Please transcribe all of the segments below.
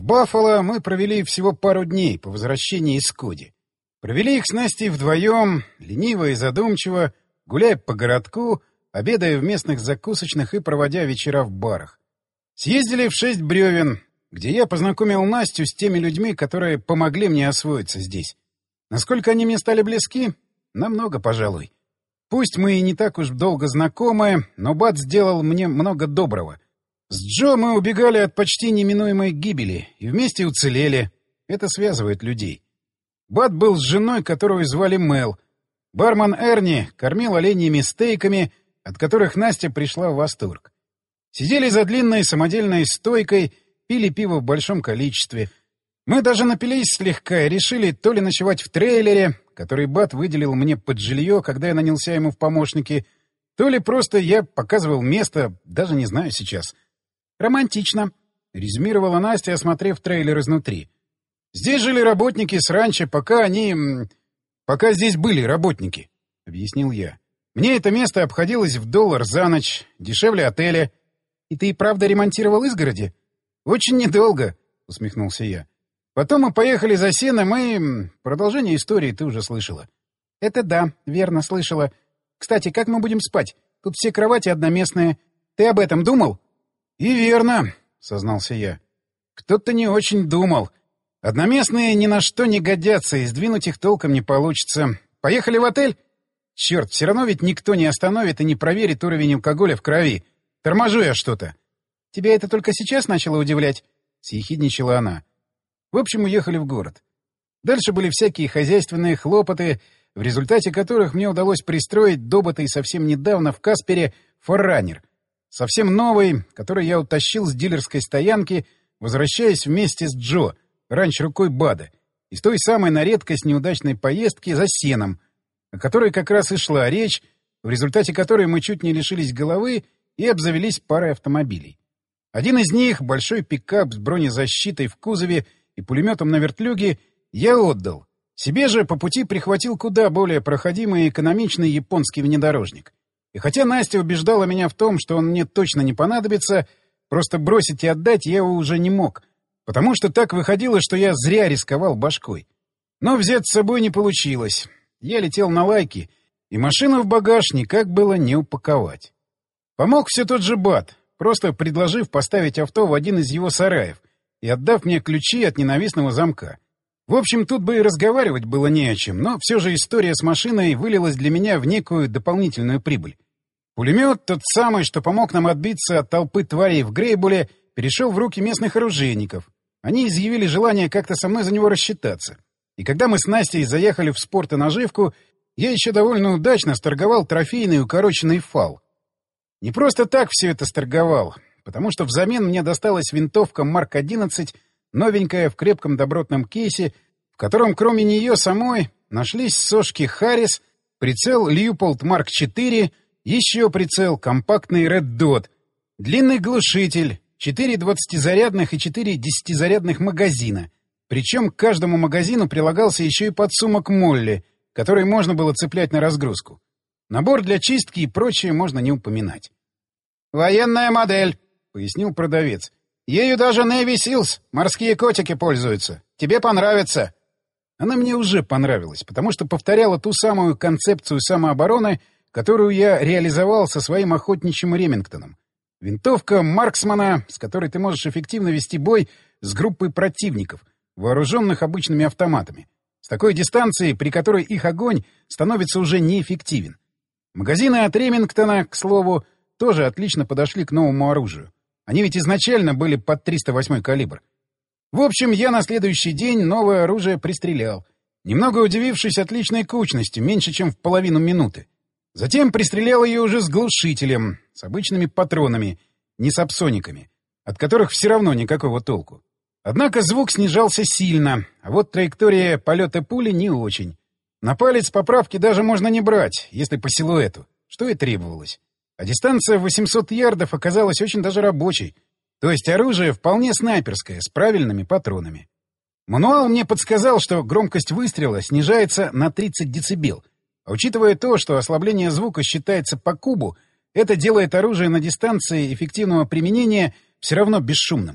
Баффало мы провели всего пару дней по возвращении из Коди. Провели их с Настей вдвоем, лениво и задумчиво, гуляя по городку, обедая в местных закусочных и проводя вечера в барах. Съездили в 6 бревен, где я познакомил Настю с теми людьми, которые помогли мне освоиться здесь. Насколько они мне стали близки? Намного, пожалуй. Пусть мы и не так уж долго знакомы, но Бат сделал мне много доброго. С Джо мы убегали от почти неминуемой гибели и вместе уцелели. Это связывает людей. Бат был с женой, которую звали Мел. Бармен Эрни кормил оленьими стейками, от которых Настя пришла в восторг. Сидели за длинной самодельной стойкой, пили пиво в большом количестве. Мы даже напились слегка и решили то ли ночевать в трейлере, который Бат выделил мне под жилье, когда я нанялся ему в помощники, то ли просто я показывал место, даже не знаю сейчас. «Романтично», — резюмировала Настя, осмотрев трейлер изнутри. «Здесь жили работники с ранчо, пока здесь были работники», — объяснил я. «Мне это место обходилось в $1 за ночь, дешевле отеля». «И ты и правда ремонтировал изгороди?» «Очень недолго», — усмехнулся я. «Потом мы поехали за сеном, и... Продолжение истории ты уже слышала». «Это да, верно, слышала. Кстати, как мы будем спать? Тут все кровати одноместные. Ты об этом думал?» «И верно», — сознался я. «Кто-то не очень думал. Одноместные ни на что не годятся, и сдвинуть их толком не получится. Поехали в отель? Черт, все равно ведь никто не остановит и не проверит уровень алкоголя в крови. Торможу я что-то». «Тебя это только сейчас начало удивлять?» — съехидничала она. В общем, уехали в город. Дальше были всякие хозяйственные хлопоты, в результате которых мне удалось пристроить добытый совсем недавно в Каспере форранер. Совсем новый, который я утащил с дилерской стоянки, возвращаясь вместе с Джо, раньше рукой Бада, из той самой на редкость неудачной поездки за сеном, о которой как раз и шла речь, в результате которой мы чуть не лишились головы и обзавелись парой автомобилей. Один из них, большой пикап с бронезащитой в кузове и пулеметом на вертлюге, я отдал. Себе же по пути прихватил куда более проходимый и экономичный японский внедорожник. И хотя Настя убеждала меня в том, что он мне точно не понадобится, просто бросить и отдать я его уже не мог, потому что так выходило, что я зря рисковал башкой. Но взять с собой не получилось. Я летел на лайке, и машину в багаж никак было не упаковать. Помог все тот же Бат, просто предложив поставить авто в один из его сараев и отдав мне ключи от ненавистного замка. В общем, тут бы и разговаривать было не о чем, но все же история с машиной вылилась для меня в некую дополнительную прибыль. Пулемет, тот самый, что помог нам отбиться от толпы тварей в Грейбуле, перешел в руки местных оружейников. Они изъявили желание как-то со мной за него рассчитаться. И когда мы с Настей заехали в спорт и наживку, я еще довольно удачно сторговал трофейный укороченный фал. Не просто так все это сторговал, потому что взамен мне досталась винтовка Марк-11, новенькая в крепком добротном кейсе, в котором кроме нее самой нашлись сошки Харрис, прицел Льюполд Марк-4, еще прицел компактный Red Dot, длинный глушитель, 4 20-зарядных и 4 10-зарядных магазина. Причем к каждому магазину прилагался еще и подсумок Молли, который можно было цеплять на разгрузку. Набор для чистки и прочее можно не упоминать. «Военная модель», — пояснил продавец. «Ею даже Navy Seals, морские котики, пользуются. Тебе понравится». Она мне уже понравилась, потому что повторяла ту самую концепцию самообороны, которую я реализовал со своим охотничьим Ремингтоном. Винтовка марксмана, с которой ты можешь эффективно вести бой с группой противников, вооруженных обычными автоматами, с такой дистанцией, при которой их огонь становится уже неэффективен. Магазины от Ремингтона, к слову, тоже отлично подошли к новому оружию. Они ведь изначально были под 308 калибр. В общем, я на следующий день новое оружие пристрелял, немного удивившись отличной кучностью, меньше чем в половину минуты. Затем пристрелял ее уже с глушителем, с обычными патронами, не с апсониками, от которых все равно никакого толку. Однако звук снижался сильно, а вот траектория полета пули не очень. На палец поправки даже можно не брать, если по силуэту, что и требовалось. А дистанция в 800 ярдов оказалась очень даже рабочей, то есть оружие вполне снайперское, с правильными патронами. Мануал мне подсказал, что громкость выстрела снижается на 30 дБ, а учитывая то, что ослабление звука считается по кубу, это делает оружие на дистанции эффективного применения все равно бесшумным.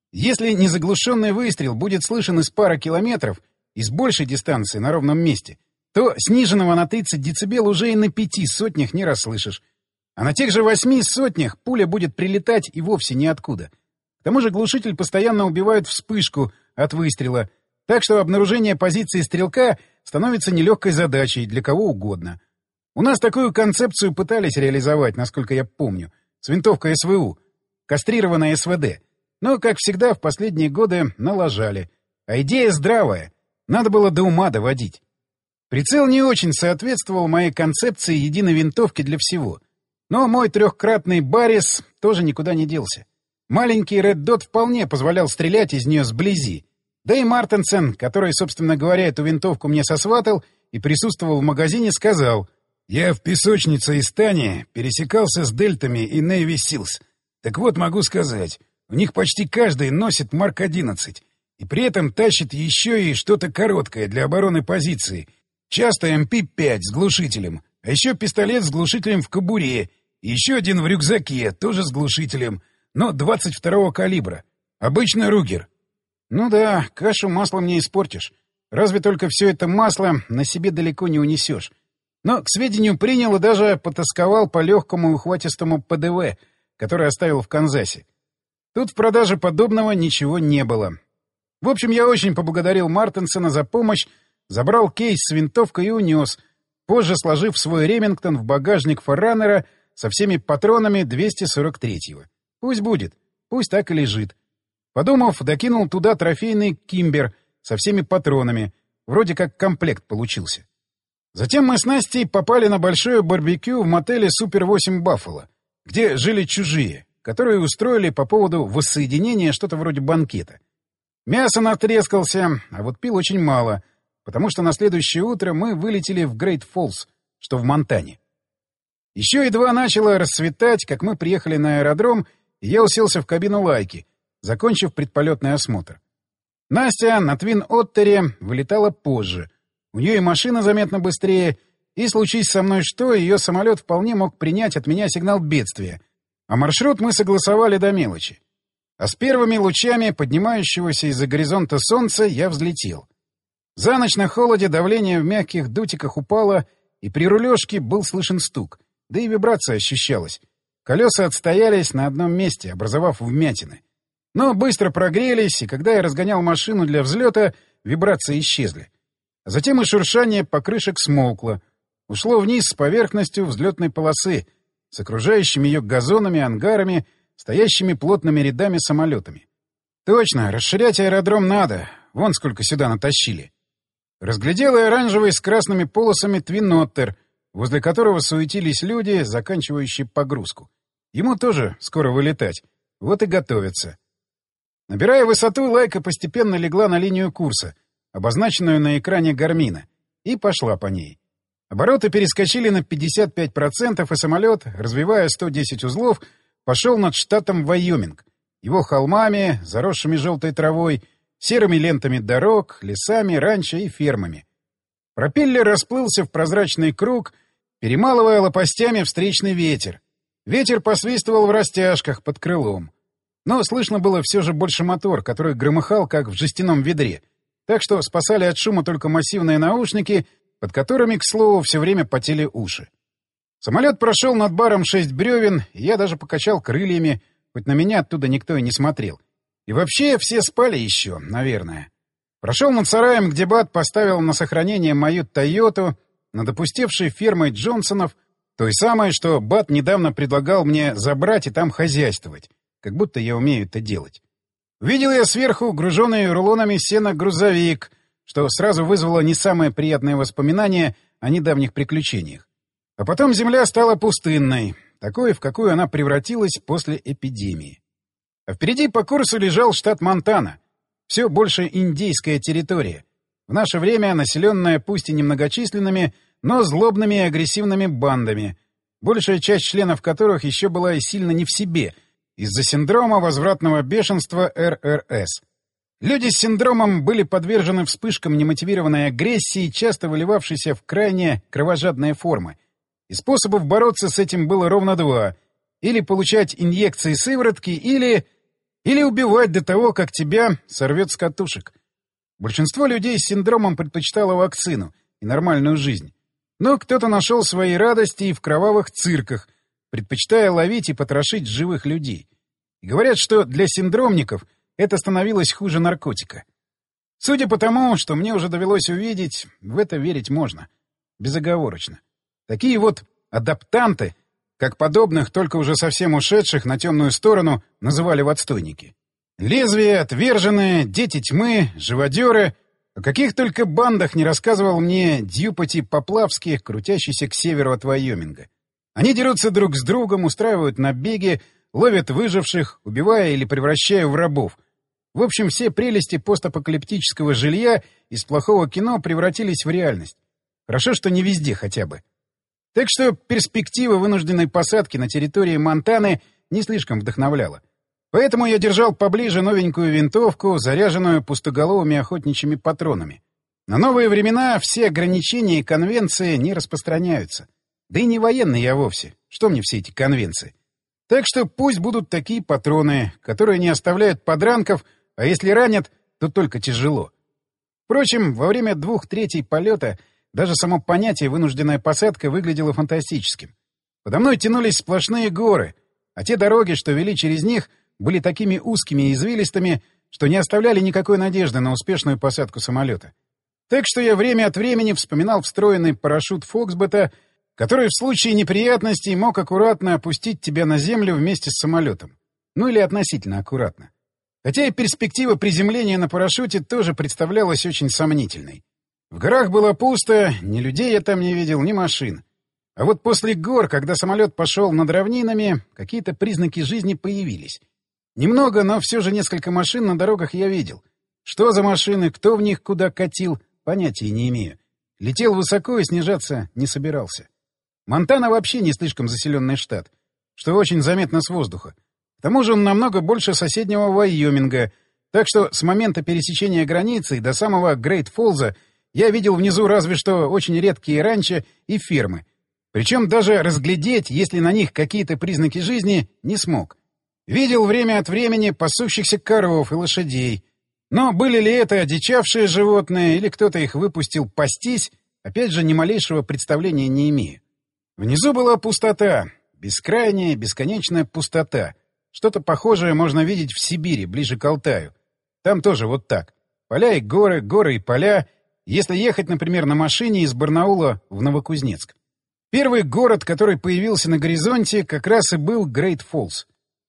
Если незаглушенный выстрел будет слышен из пары километров и с большей дистанции на ровном месте, то сниженного на 30 дБ уже и на 5 сотнях не расслышишь. А на тех же 8 сотнях пуля будет прилетать и вовсе ниоткуда. К тому же глушитель постоянно убивает вспышку от выстрела, так что обнаружение позиции стрелка становится нелегкой задачей для кого угодно. У нас такую концепцию пытались реализовать, насколько я помню, с винтовкой СВУ, кастрированной СВД. Но, как всегда, в последние годы налажали. А идея здравая. Надо было до ума доводить. Прицел не очень соответствовал моей концепции единой винтовки для всего. Но мой трехкратный Баррис тоже никуда не делся. Маленький Red Dot вполне позволял стрелять из нее сблизи. Да и Мартенсен, который, собственно говоря, эту винтовку мне сосватал и присутствовал в магазине, сказал: «Я в песочнице Истани пересекался с дельтами и Navy Seals. Так вот, могу сказать, у них почти каждый носит Марк-11, и при этом тащит еще и что-то короткое для обороны позиции. Часто МП-5 с глушителем, а еще пистолет с глушителем в кобуре, и еще один в рюкзаке, тоже с глушителем, но 22-го калибра. Обычно Ругер». Ну да, кашу маслом не испортишь. Разве только все это масло на себе далеко не унесешь. Но к сведению принял и даже потасковал по легкому и ухватистому ПДВ, который оставил в Канзасе. Тут в продаже подобного ничего не было. В общем, я очень поблагодарил Мартенсена за помощь, забрал кейс с винтовкой и унес, позже сложив свой Ремингтон в багажник Форранера со всеми патронами 243-го. Пусть будет, пусть так и лежит. Подумав, докинул туда трофейный Кимбер со всеми патронами, вроде как комплект получился. Затем мы с Настей попали на большое барбекю в мотеле «Супер-8 Баффало», где жили чужие, которые устроили по поводу воссоединения что-то вроде банкета. Мясо натрескался, а вот пил очень мало, потому что на следующее утро мы вылетели в Грейт-Фоллс, что в Монтане. Еще едва начало расцветать, как мы приехали на аэродром, и я уселся в кабину Лайки, закончив предполетный осмотр. Настя на Твин Оттере вылетала позже. У нее и машина заметно быстрее, и, случись со мной что, ее самолет вполне мог принять от меня сигнал бедствия, а маршрут мы согласовали до мелочи. А с первыми лучами поднимающегося из-за горизонта солнца я взлетел. За ночь на холоде давление в мягких дутиках упало, и при рулежке был слышен стук, да и вибрация ощущалась. Колеса отстоялись на одном месте, образовав вмятины. Но быстро прогрелись, и когда я разгонял машину для взлета, вибрации исчезли. А затем и шуршание покрышек смолкло. Ушло вниз с поверхностью взлетной полосы, с окружающими ее газонами, ангарами, стоящими плотными рядами самолетами. Точно, расширять аэродром надо. Вон сколько сюда натащили. Разглядел и оранжевый с красными полосами Твин Оттер, возле которого суетились люди, заканчивающие погрузку. Ему тоже скоро вылетать. Вот и готовятся. Набирая высоту, Лайка постепенно легла на линию курса, обозначенную на экране Гармина, и пошла по ней. Обороты перескочили на 55%, и самолет, развивая 110 узлов, пошел над штатом Вайоминг, его холмами, заросшими желтой травой, серыми лентами дорог, лесами, ранчо и фермами. Пропеллер расплылся в прозрачный круг, перемалывая лопастями встречный ветер. Ветер посвистывал в растяжках под крылом. Но слышно было все же больше мотор, который громыхал, как в жестяном ведре. Так что спасали от шума только массивные наушники, под которыми, к слову, все время потели уши. Самолет прошел над баром 6 бревен, и я даже покачал крыльями, хоть на меня оттуда никто и не смотрел. И вообще все спали еще, наверное. Прошел над сараем, где Бат поставил на сохранение мою «Тойоту», над опустевшей фермой Джонсонов, той самой, что Бат недавно предлагал мне забрать и там хозяйствовать, как будто я умею это делать. Видел я сверху груженный рулонами сена грузовик, что сразу вызвало не самые приятные воспоминания о недавних приключениях. А потом земля стала пустынной, такой, в какую она превратилась после эпидемии. А впереди по курсу лежал штат Монтана. Все больше индейская территория. В наше время населенная пусть и немногочисленными, но злобными и агрессивными бандами, большая часть членов которых еще была и сильно не в себе из-за синдрома возвратного бешенства РРС. Люди с синдромом были подвержены вспышкам немотивированной агрессии, часто выливавшейся в крайне кровожадные формы. И способов бороться с этим было ровно два. Или получать инъекции сыворотки, или... Или убивать до того, как тебя сорвет с катушек. Большинство людей с синдромом предпочитало вакцину и нормальную жизнь. Но кто-то нашел свои радости и в кровавых цирках, предпочитая ловить и потрошить живых людей. И говорят, что для синдромников это становилось хуже наркотика. Судя по тому, что мне уже довелось увидеть, в это верить можно. Безоговорочно. Такие вот адаптанты, как подобных, только уже совсем ушедших на темную сторону, называли в отстойники. Лезвия, отверженные, дети тьмы, живодеры. О каких только бандах не рассказывал мне Дьюпати Поплавский, крутящийся к северу от Вайоминга. Они дерутся друг с другом, устраивают набеги, ловят выживших, убивая или превращая в рабов. В общем, все прелести постапокалиптического жилья из плохого кино превратились в реальность. Хорошо, что не везде хотя бы. Так что перспектива вынужденной посадки на территории Монтаны не слишком вдохновляла. Поэтому я держал поближе новенькую винтовку, заряженную пустоголовыми охотничьими патронами. На новые времена все ограничения и конвенции не распространяются. Да и не военный я вовсе. Что мне все эти конвенции? Так что пусть будут такие патроны, которые не оставляют подранков, а если ранят, то только тяжело. Впрочем, во время 2/3 полета даже само понятие «вынужденная посадка» выглядело фантастическим. Подо мной тянулись сплошные горы, а те дороги, что вели через них, были такими узкими и извилистыми, что не оставляли никакой надежды на успешную посадку самолета. Так что я время от времени вспоминал встроенный парашют Фоксбета, который в случае неприятностей мог аккуратно опустить тебя на землю вместе с самолетом. Ну или относительно аккуратно. Хотя и перспектива приземления на парашюте тоже представлялась очень сомнительной. В горах было пусто, ни людей я там не видел, ни машин. А вот после гор, когда самолет пошел над равнинами, какие-то признаки жизни появились. Немного, но все же несколько машин на дорогах я видел. Что за машины, кто в них куда катил, понятия не имею. Летел высоко и снижаться не собирался. Монтана вообще не слишком заселенный штат, что очень заметно с воздуха. К тому же он намного больше соседнего Вайоминга, так что с момента пересечения границы до самого Грейт-Фоллза я видел внизу разве что очень редкие ранчо и фермы. Причем даже разглядеть, если на них какие-то признаки жизни, не смог. Видел время от времени пасущихся коров и лошадей. Но были ли это одичавшие животные или кто-то их выпустил пастись, опять же, ни малейшего представления не имею. Внизу была пустота, бескрайняя, бесконечная пустота. Что-то похожее можно видеть в Сибири, ближе к Алтаю. Там тоже вот так. Поля и горы, горы и поля. Если ехать, например, на машине из Барнаула в Новокузнецк. Первый город, который появился на горизонте, как раз и был Грейт-Фоллс.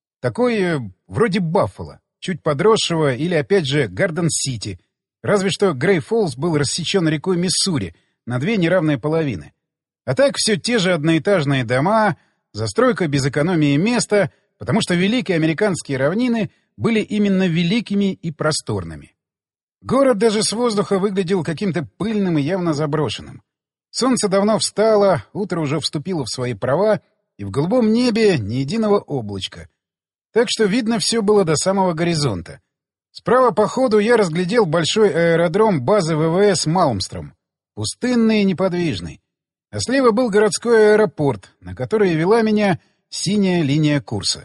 Такой, вроде Баффало, чуть подросшего, или, опять же, Гарден-Сити. Разве что Грей-Фоллс был рассечен рекой Миссури на две неравные половины. А так все те же одноэтажные дома, застройка без экономии места, потому что великие американские равнины были именно великими и просторными. Город даже с воздуха выглядел каким-то пыльным и явно заброшенным. Солнце давно встало, утро уже вступило в свои права, и в голубом небе ни единого облачка. Так что видно все было до самого горизонта. Справа по ходу я разглядел большой аэродром базы ВВС «Малмстром». Пустынный и неподвижный. А слева был городской аэропорт, на который вела меня синяя линия курса.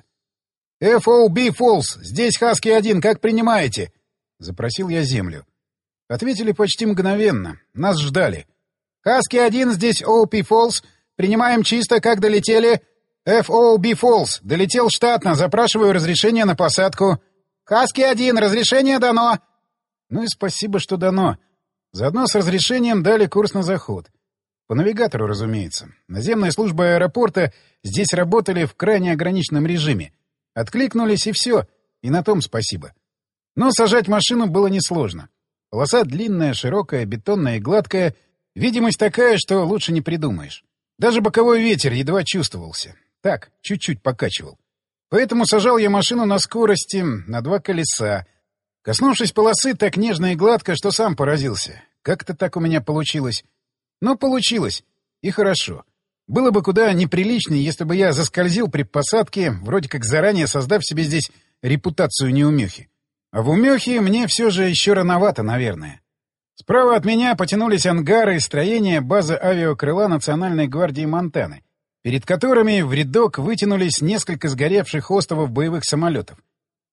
«FOB Фоллс, здесь Хаски-1, как принимаете?» — запросил я землю. Ответили почти мгновенно. Нас ждали. «Хаски-1, здесь OP Фоллс. Принимаем чисто, как долетели?» «FOB Фоллс, долетел штатно, запрашиваю разрешение на посадку». «Хаски-1, разрешение дано». Ну и спасибо, что дано. Заодно с разрешением дали курс на заход. По навигатору, разумеется. Наземная служба аэропорта здесь работали в крайне ограниченном режиме. Откликнулись, и все. И на том спасибо. Но сажать машину было несложно. Полоса длинная, широкая, бетонная и гладкая. Видимость такая, что лучше не придумаешь. Даже боковой ветер едва чувствовался. Так, чуть-чуть покачивал. Поэтому сажал я машину на скорости, на 2 колеса. Коснувшись полосы так нежно и гладко, что сам поразился. Как-то так у меня получилось. Но получилось. И хорошо. Было бы куда неприличнее, если бы я заскользил при посадке, вроде как заранее создав себе здесь репутацию неумехи. А в умехе мне все же еще рановато, наверное. Справа от меня потянулись ангары и строения базы авиакрыла Национальной гвардии Монтаны, перед которыми в рядок вытянулись несколько сгоревших остовов боевых самолетов.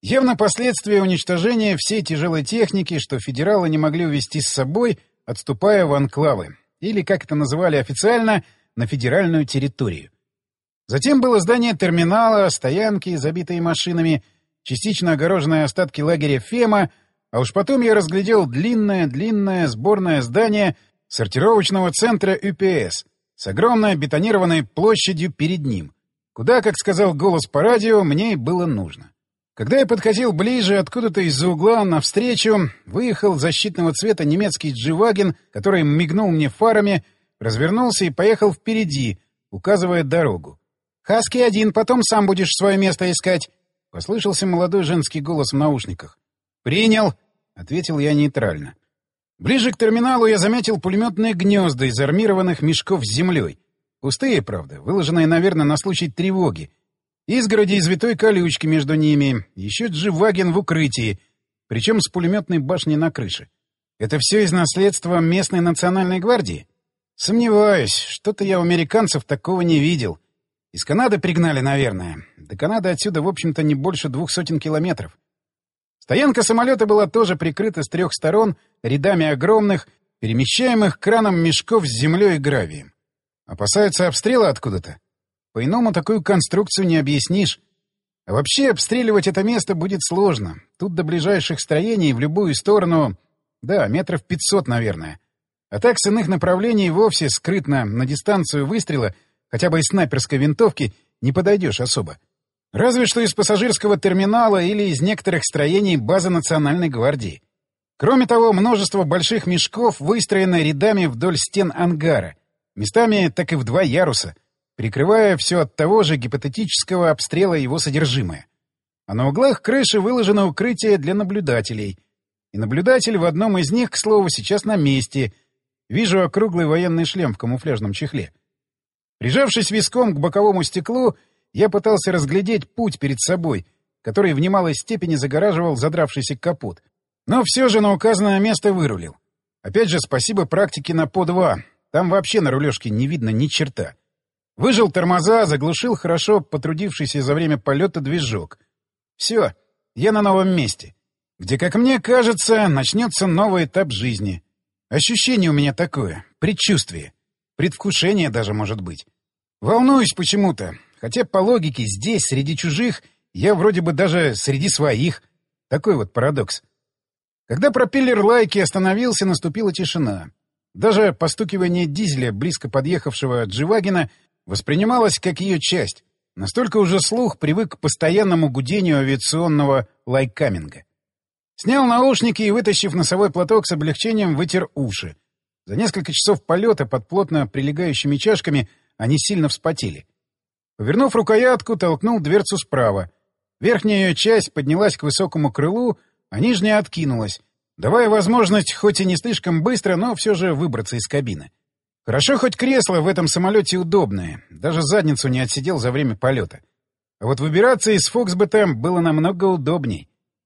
Явно последствия уничтожения всей тяжелой техники, что федералы не могли увезти с собой, отступая в анклавы, или, как это называли официально, на федеральную территорию. Затем было здание терминала, стоянки, забитые машинами, частично огороженные остатки лагеря Фема, а уж потом я разглядел длинное сборное здание сортировочного центра ЮПС с огромной бетонированной площадью перед ним, куда, как сказал голос по радио, мне и было нужно. Когда я подходил ближе, откуда-то из-за угла навстречу выехал защитного цвета немецкий G-Wagen, который мигнул мне фарами, развернулся и поехал впереди, указывая дорогу. «Хаски-1, потом сам будешь свое место искать», — послышался молодой женский голос в наушниках. «Принял», — ответил я нейтрально. Ближе к терминалу я заметил пулеметные гнезда из армированных мешков с землей. Пустые, правда, выложенные, наверное, на случай тревоги. Изгороди из витой колючки между ними, еще G-Wagen в укрытии, причем с пулеметной башней на крыше. Это все из наследства местной национальной гвардии? Сомневаюсь, что-то я у американцев такого не видел. Из Канады пригнали, наверное. До Канады отсюда, в общем-то, не больше 200 километров. Стоянка самолета была тоже прикрыта с 3 сторон рядами огромных, перемещаемых краном мешков с землей и гравием. Опасаются обстрела откуда-то? По-иному такую конструкцию не объяснишь. А вообще обстреливать это место будет сложно. Тут до ближайших строений в любую сторону, да, метров 500, наверное. А так с иных направлений вовсе скрытно на дистанцию выстрела, хотя бы из снайперской винтовки, не подойдешь особо. Разве что из пассажирского терминала или из некоторых строений базы Национальной гвардии. Кроме того, множество больших мешков выстроено рядами вдоль стен ангара, местами так и в 2 яруса, прикрывая все от того же гипотетического обстрела его содержимое. А на углах крыши выложено укрытие для наблюдателей. И наблюдатель в одном из них, к слову, сейчас на месте. Вижу округлый военный шлем в камуфляжном чехле. Прижавшись виском к боковому стеклу, я пытался разглядеть путь перед собой, который в немалой степени загораживал задравшийся капот. Но все же на указанное место вырулил. Опять же, спасибо практике на ПО-2. Там вообще на рулежке не видно ни черта. Выжал тормоза, заглушил хорошо потрудившийся за время полета движок. Все, я на новом месте, где, как мне кажется, начнется новый этап жизни. Ощущение у меня такое, предчувствие, предвкушение даже, может быть. Волнуюсь почему-то, хотя по логике здесь, среди чужих, я вроде бы даже среди своих. Такой вот парадокс. Когда пропеллер Лайки остановился, наступила тишина. Даже постукивание дизеля, близко подъехавшего G-Wagen, воспринималось как ее часть. Настолько уже слух привык к постоянному гудению авиационного лайкаминга. Снял наушники и, вытащив носовой платок, с облегчением вытер уши. За несколько часов полета под плотно прилегающими чашками они сильно вспотели. Повернув рукоятку, толкнул дверцу справа. Верхняя ее часть поднялась к высокому крылу, а нижняя откинулась, давая возможность, хоть и не слишком быстро, но все же выбраться из кабины. Хорошо, хоть кресло в этом самолете удобное, даже задницу не отсидел за время полета. А вот выбираться из Фоксбета было намного удобней.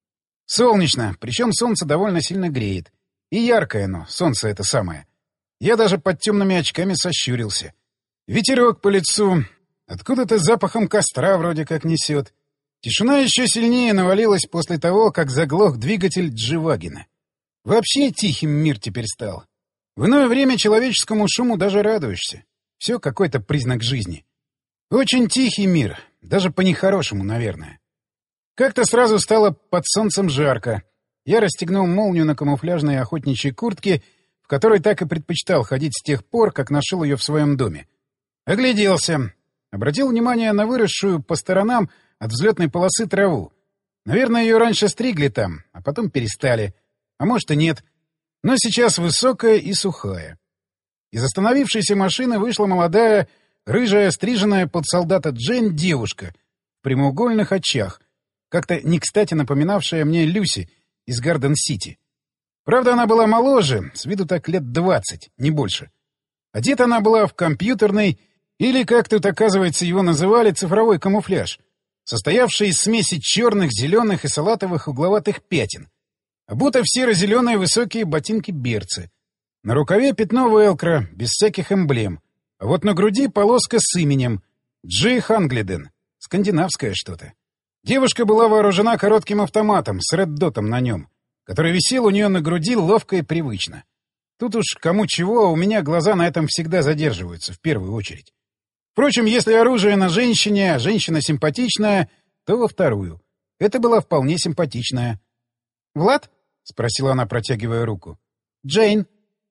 Солнечно, причем солнце довольно сильно греет. И яркое оно, солнце это самое. Я даже под темными очками сощурился. Ветерок по лицу, откуда-то запахом костра вроде как несет. Тишина еще сильнее навалилась после того, как заглох двигатель G-Wagen. Вообще тихим мир теперь стал. В иное время человеческому шуму даже радуешься. Все какой-то признак жизни. Очень тихий мир, даже по-нехорошему, наверное. Как-то сразу стало под солнцем жарко. Я расстегнул молнию на камуфляжной охотничьей куртке, в которой так и предпочитал ходить с тех пор, как нашел ее в своем доме. Огляделся. Обратил внимание на выросшую по сторонам от взлетной полосы траву. Наверное, ее раньше стригли там, а потом перестали. А может и нет. Но сейчас высокая и сухая. Из остановившейся машины вышла молодая, рыжая, стриженная под солдата Джейн девушка в прямоугольных очах, как-то не кстати напоминавшая мне Люси из Гарден-Сити. Правда, она была моложе, с виду так лет 20, не больше. Одета она была в компьютерный, или, как тут, оказывается, его называли, цифровой камуфляж, состоявший из смеси черных, зеленых и салатовых угловатых пятен. Обута в серо-зеленые высокие ботинки-берцы. На рукаве пятно велкро, без всяких эмблем. А вот на груди полоска с именем. Джей Ханглиден. Скандинавское что-то. Девушка была вооружена коротким автоматом с реддотом на нем, который висел у нее на груди ловко и привычно. Тут уж кому чего, а у меня глаза на этом всегда задерживаются, в первую очередь. Впрочем, если оружие на женщине, а женщина симпатичная, то во вторую. Это была вполне симпатичная. «Влад?» — спросила она, протягивая руку. «Джейн».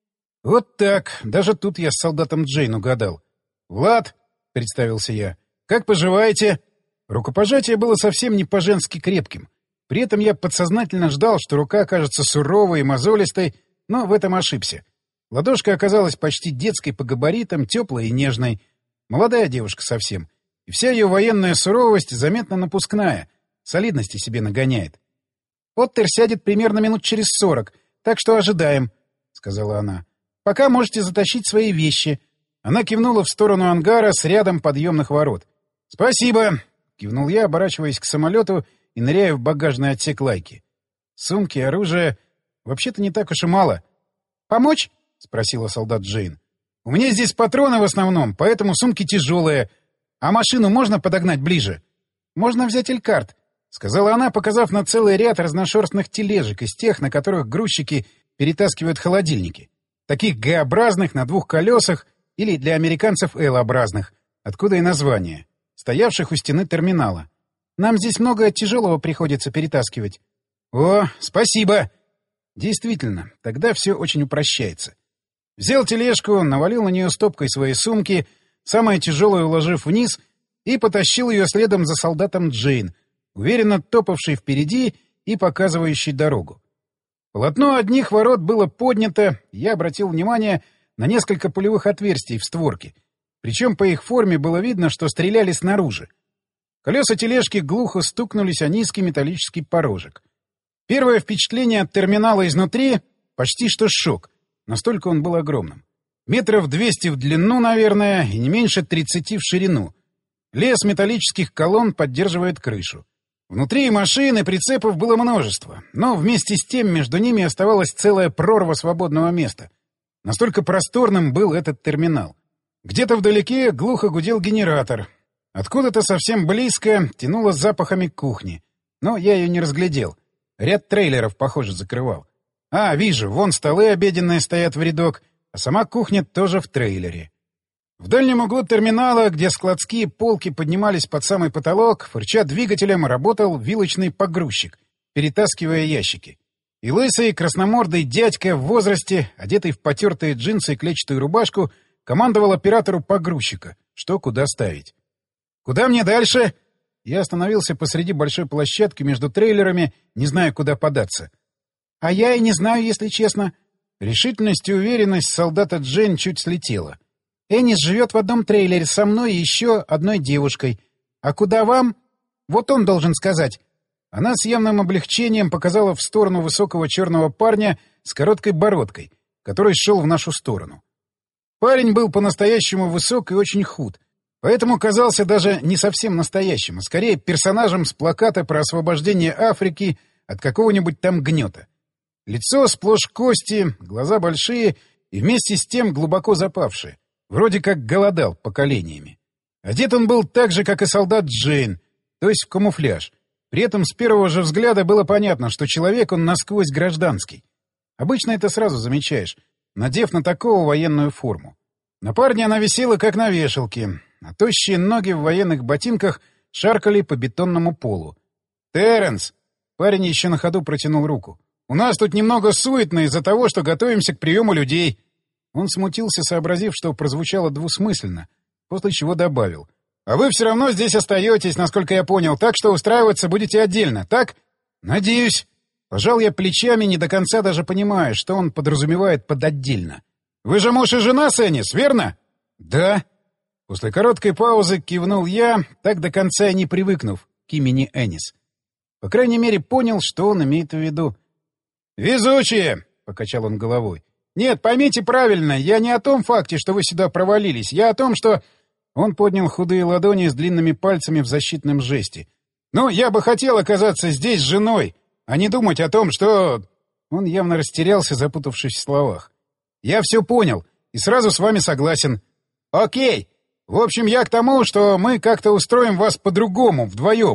Вот так. Даже тут я с солдатом Джейн угадал. «Влад», — представился я, — «как поживаете?» Рукопожатие было совсем не по-женски крепким. При этом я подсознательно ждал, что рука окажется суровой и мозолистой, но в этом ошибся. Ладошка оказалась почти детской по габаритам, теплой и нежной. Молодая девушка совсем. И вся ее военная суровость заметно напускная, солидности себе нагоняет. «Оттер сядет примерно минут через 40, так что ожидаем», — сказала она. «Пока можете затащить свои вещи». Она кивнула в сторону ангара с рядом подъемных ворот. «Спасибо», — кивнул я, оборачиваясь к самолету и ныряя в багажный отсек Лайки. Сумки, оружие... Вообще-то не так уж и мало. «Помочь?» — спросила солдат Джейн. «У меня здесь патроны в основном, поэтому сумки тяжелые. А машину можно подогнать ближе?» «Можно взять элькарт», — сказала она, показав на целый ряд разношерстных тележек из тех, на которых грузчики перетаскивают холодильники. Таких Г-образных на 2 колесах или для американцев Л-образных, откуда и название, стоявших у стены терминала. «Нам здесь много тяжелого приходится перетаскивать». «О, спасибо!» Действительно, тогда все очень упрощается. Взял тележку, навалил на нее стопкой своей сумки, самое тяжелое уложив вниз, и потащил ее следом за солдатом Джейн, уверенно топавший впереди и показывающий дорогу. Полотно одних ворот было поднято, я обратил внимание на несколько пулевых отверстий в створке, причем по их форме было видно, что стреляли снаружи. Колеса тележки глухо стукнулись о низкий металлический порожек. Первое впечатление от терминала изнутри — почти что шок, настолько он был огромным. Метров 200 в длину, наверное, и не меньше 30 в ширину. Лес металлических колонн поддерживает крышу. Внутри машин и прицепов было множество, но вместе с тем между ними оставалась целая прорва свободного места. Настолько просторным был этот терминал. Где-то вдалеке глухо гудел генератор. Откуда-то совсем близко тянуло запахами кухни, но я ее не разглядел. Ряд трейлеров, похоже, закрывал. А, вижу, вон столы обеденные стоят в рядок, а сама кухня тоже в трейлере. В дальнем углу терминала, где складские полки поднимались под самый потолок, фырча двигателем, работал вилочный погрузчик, перетаскивая ящики. И лысый красномордый дядька в возрасте, одетый в потертые джинсы и клетчатую рубашку, командовал оператору погрузчика, что куда ставить. «Куда мне дальше?» Я остановился посреди большой площадки между трейлерами, не зная, куда податься. «А я и не знаю, если честно». Решительность и уверенность солдата Джейн чуть слетела. «Энис живет в одном трейлере со мной и еще одной девушкой. А куда вам? Вот он должен сказать». Она с явным облегчением показала в сторону высокого черного парня с короткой бородкой, который шел в нашу сторону. Парень был по-настоящему высок и очень худ, поэтому казался даже не совсем настоящим, а скорее персонажем с плаката про освобождение Африки от какого-нибудь там гнета. Лицо сплошь кости, глаза большие и вместе с тем глубоко запавшие, вроде как голодал поколениями. Одет он был так же, как и солдат Джейн, то есть в камуфляж. При этом с первого же взгляда было понятно, что человек он насквозь гражданский. Обычно это сразу замечаешь, надев на такого военную форму. На парне она висела, как на вешалке, а тощие ноги в военных ботинках шаркали по бетонному полу. «Терренс!» — парень еще на ходу протянул руку. «У нас тут немного суетно из-за того, что готовимся к приему людей». Он смутился, сообразив, что прозвучало двусмысленно, после чего добавил. «А вы все равно здесь остаетесь, насколько я понял, так что устраиваться будете отдельно, так?» «Надеюсь». Пожал я плечами, не до конца даже понимая, что он подразумевает под «отдельно». «Вы же муж и жена, Энис, верно?» «Да». После короткой паузы кивнул я, так до конца и не привыкнув к имени Энис. По крайней мере, понял, что он имеет в виду. «Везучие!» — покачал он головой. «Нет, поймите правильно, я не о том факте, что вы сюда провалились, я о том, что...» Он поднял худые ладони с длинными пальцами в защитном жесте. «Ну, я бы хотел оказаться здесь с женой, а не думать о том, что...» Он явно растерялся, запутавшись в словах. «Я все понял и сразу с вами согласен». «Окей. В общем, я к тому, что мы как-то устроим вас по-другому, вдвоем.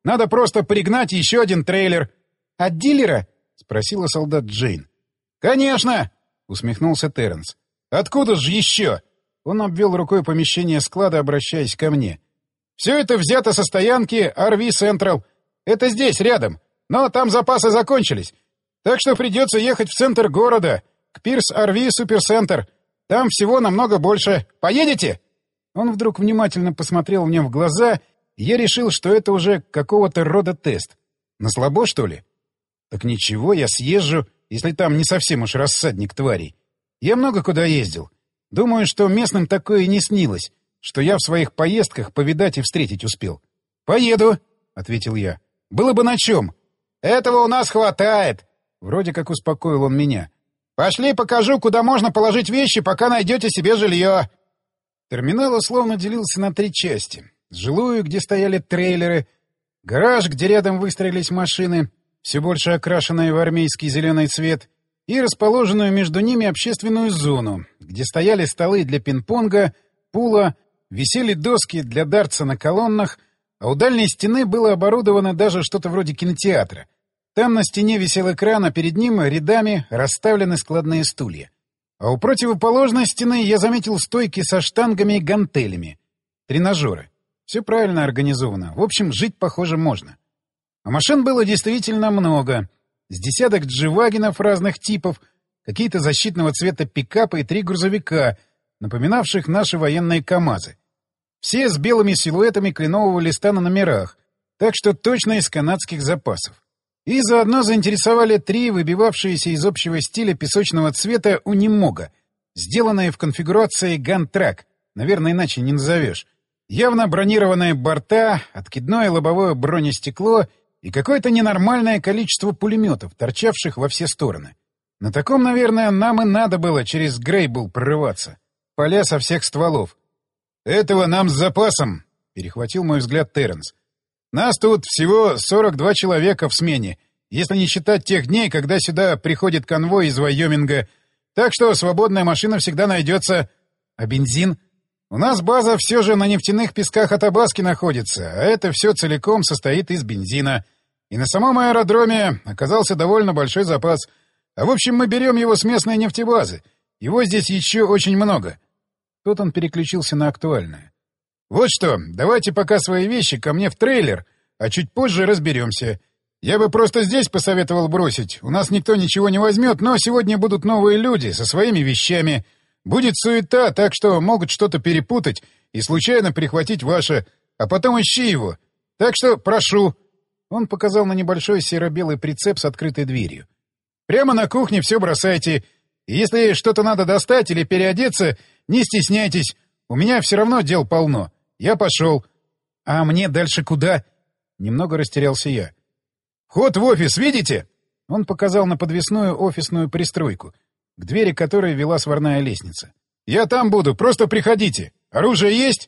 Надо просто пригнать еще один трейлер. — От дилера? — спросила солдат Джейн. — Конечно! — усмехнулся Терренс. — Откуда же еще? Он обвел рукой помещение склада, обращаясь ко мне. — Все это взято со стоянки RV Central. Это здесь, рядом. Но там запасы закончились. Так что придется ехать в центр города, к Пирс RV Суперцентр. Там всего намного больше. Поедете? Он вдруг внимательно посмотрел мне в глаза, и я решил, что это уже какого-то рода тест. На слабо, что ли? Так ничего, я съезжу, если там не совсем уж рассадник тварей. Я много куда ездил. Думаю, что местным такое и не снилось, что я в своих поездках повидать и встретить успел. — Поеду, — ответил я. — Было бы на чем. — Этого у нас хватает, — вроде как успокоил он меня. — Пошли покажу, куда можно положить вещи, пока найдете себе жилье. Терминал условно делился на 3 части. Жилую, где стояли трейлеры, гараж, где рядом выстроились машины, все больше окрашенные в армейский зеленый цвет, и расположенную между ними общественную зону, где стояли столы для пинг-понга, пула, висели доски для дартса на колоннах, а у дальней стены было оборудовано даже что-то вроде кинотеатра. Там на стене висел экран, а перед ним рядами расставлены складные стулья. А у противоположной стены я заметил стойки со штангами и гантелями. Тренажеры. Все правильно организовано. В общем, жить, похоже, можно. А машин было действительно много. С десяток дживагенов разных типов, какие-то защитного цвета пикапы и 3 грузовика, напоминавших наши военные КАМАЗы. Все с белыми силуэтами кленового листа на номерах, так что точно из канадских запасов. И заодно заинтересовали 3 выбивавшиеся из общего стиля песочного цвета унимога, сделанные в конфигурации гантрак, наверное, иначе не назовешь. Явно бронированные борта, откидное лобовое бронестекло и какое-то ненормальное количество пулеметов, торчавших во все стороны. На таком, наверное, нам и надо было через Грейбул прорываться. Поля со всех стволов. «Этого нам с запасом», — перехватил мой взгляд Терренс. «Нас тут всего 42 человека в смене, если не считать тех дней, когда сюда приходит конвой из Вайоминга. Так что свободная машина всегда найдется. А бензин? У нас база все же на нефтяных песках Атабаски находится, а это все целиком состоит из бензина. И на самом аэродроме оказался довольно большой запас. А в общем, мы берем его с местной нефтебазы. Его здесь еще очень много». Тут он переключился на актуальное. «Вот что, давайте пока свои вещи ко мне в трейлер, а чуть позже разберемся. Я бы просто здесь посоветовал бросить. У нас никто ничего не возьмет, но сегодня будут новые люди со своими вещами. Будет суета, так что могут что-то перепутать и случайно прихватить ваше, а потом ищи его. Так что прошу». Он показал на небольшой серо-белый прицеп с открытой дверью. «Прямо на кухне все бросайте. И если что-то надо достать или переодеться, не стесняйтесь. У меня все равно дел полно. Я пошел». «А мне дальше куда?» Немного растерялся я. «Вход в офис, видите?» Он показал на подвесную офисную пристройку, к двери которой вела сварная лестница. «Я там буду, просто приходите. Оружие есть?»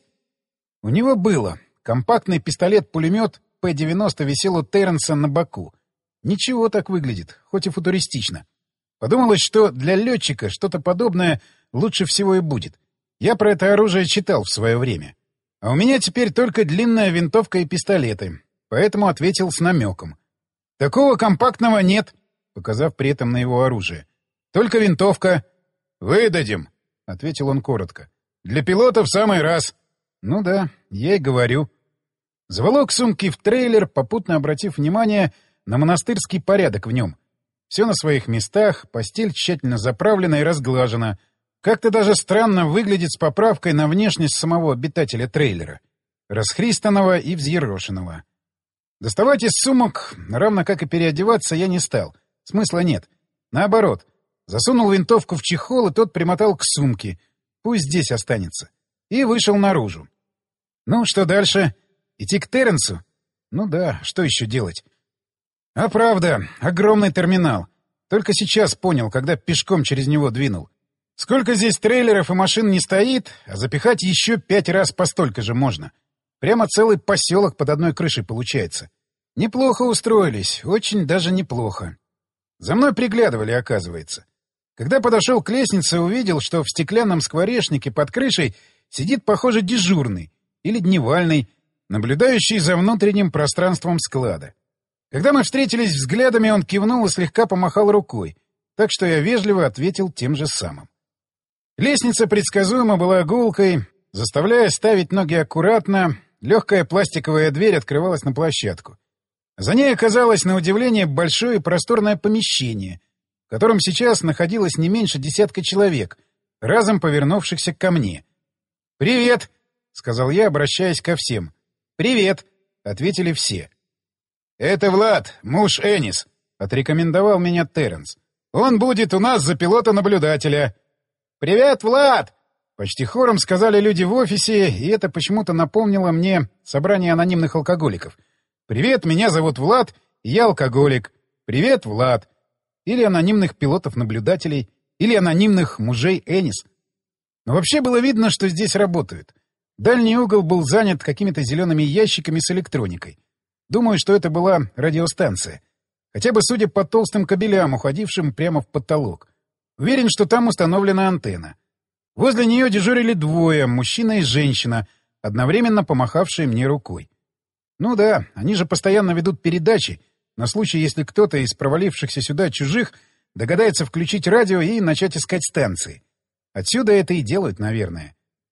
У него было. Компактный пистолет-пулемет П-90 висел у Терренса на боку. Ничего так выглядит, хоть и футуристично. Подумалось, что для летчика что-то подобное лучше всего и будет. Я про это оружие читал в свое время. А у меня теперь только длинная винтовка и пистолеты, поэтому ответил с намеком. «Такого компактного нет», показав при этом на его оружие. «Только винтовка». «Выдадим», — ответил он коротко. «Для пилота в самый раз». «Ну да, я и говорю». Заволок сумки в трейлер, попутно обратив внимание на монастырский порядок в нем. Все на своих местах, постель тщательно заправлена и разглажена. Как-то даже странно выглядит с поправкой на внешность самого обитателя трейлера. Расхристанного и взъерошенного. Доставать из сумок, равно как и переодеваться, я не стал. Смысла нет. Наоборот. Засунул винтовку в чехол, и тот примотал к сумке. Пусть здесь останется. И вышел наружу. Ну, что дальше? Идти к Терренсу? Ну да, что еще делать? А правда, огромный терминал. Только сейчас понял, когда пешком через него двинул. Сколько здесь трейлеров и машин не стоит, а запихать еще 5 раз по столько же можно. Прямо целый поселок под одной крышей получается. Неплохо устроились, очень даже неплохо. За мной приглядывали, оказывается. Когда подошел к лестнице, увидел, что в стеклянном скворечнике под крышей сидит, похоже, дежурный или дневальный, наблюдающий за внутренним пространством склада. Когда мы встретились взглядами, он кивнул и слегка помахал рукой, так что я вежливо ответил тем же самым. Лестница предсказуемо была гулкой, заставляя ставить ноги аккуратно, легкая пластиковая дверь открывалась на площадку. За ней оказалось, на удивление, большое и просторное помещение, в котором сейчас находилось не меньше десятка человек, разом повернувшихся ко мне. «Привет!» — сказал я, обращаясь ко всем. «Привет!» — ответили все. «Это Влад, муж Энис», — отрекомендовал меня Терренс. «Он будет у нас за пилота-наблюдателя». «Привет, Влад!» — почти хором сказали люди в офисе, и это почему-то напомнило мне собрание анонимных алкоголиков. «Привет, меня зовут Влад, и я алкоголик. Привет, Влад». Или анонимных пилотов-наблюдателей, или анонимных мужей Энис. Но вообще было видно, что здесь работают. Дальний угол был занят какими-то зелеными ящиками с электроникой. Думаю, что это была радиостанция. Хотя бы судя по толстым кабелям, уходившим прямо в потолок. Уверен, что там установлена антенна. Возле нее дежурили двое, мужчина и женщина, одновременно помахавшие мне рукой. Ну да, они же постоянно ведут передачи, на случай, если кто-то из провалившихся сюда чужих догадается включить радио и начать искать станции. Отсюда это и делают, наверное.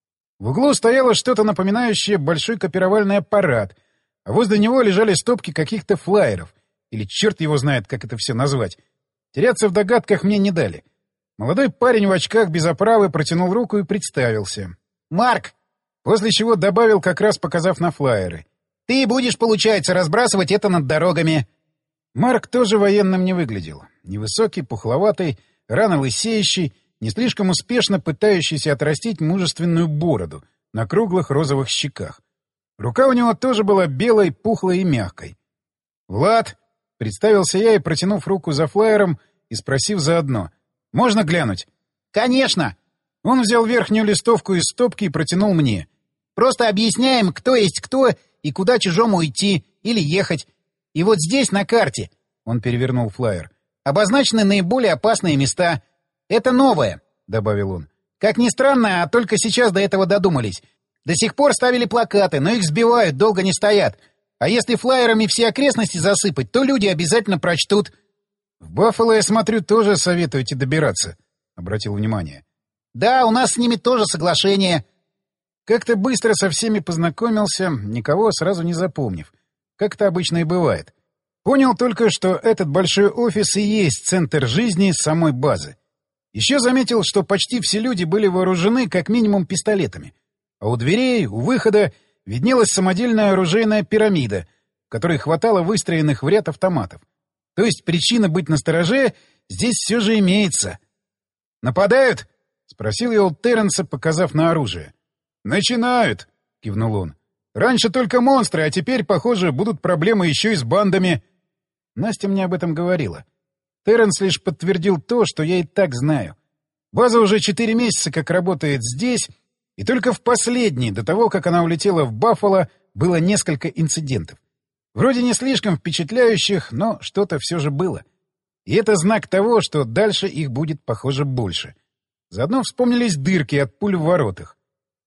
В углу стояло что-то напоминающее большой копировальный аппарат, а возле него лежали стопки каких-то флаеров, или черт его знает, как это все назвать. Теряться в догадках мне не дали. Молодой парень в очках без оправы протянул руку и представился. «Марк!» После чего добавил, как раз показав на флаеры. «Ты будешь, получается, разбрасывать это над дорогами». Марк тоже военным не выглядел. Невысокий, пухловатый, рано лысеющий, не слишком успешно пытающийся отрастить мужественную бороду на круглых розовых щеках. Рука у него тоже была белой, пухлой и мягкой. «Влад!» — представился я и, протянув руку за флаером и спросив заодно. «Можно глянуть?» «Конечно!» Он взял верхнюю листовку из стопки и протянул мне. «Просто объясняем, кто есть кто и куда чужому идти или ехать. И вот здесь на карте...» — он перевернул флаер. «Обозначены наиболее опасные места. Это новое», — добавил он. «Как ни странно, а только сейчас до этого додумались. До сих пор ставили плакаты, но их сбивают, долго не стоят. А если флаерами все окрестности засыпать, то люди обязательно прочтут». «В Баффало, я смотрю, тоже советуете добираться», — обратил внимание. «Да, у нас с ними тоже соглашение». Как-то быстро со всеми познакомился, никого сразу не запомнив. Как это обычно и бывает. Понял только, что этот большой офис и есть центр жизни самой базы. Еще заметил, что почти все люди были вооружены как минимум пистолетами. А у дверей, у выхода виднелась самодельная оружейная пирамида, в которой хватало выстроенных в ряд автоматов. То есть причина быть настороже здесь все же имеется. «Нападают?» — спросил я у Терренса, показав на оружие. «Начинают!» — кивнул он. «Раньше только монстры, а теперь, похоже, будут проблемы еще и с бандами». Настя мне об этом говорила. Терренс лишь подтвердил то, что я и так знаю. База уже 4 месяца как работает здесь, и только в последний, до того, как она улетела в Баффало, было несколько инцидентов. Вроде не слишком впечатляющих, но что-то все же было. И это знак того, что дальше их будет, похоже, больше. Заодно вспомнились дырки от пуль в воротах.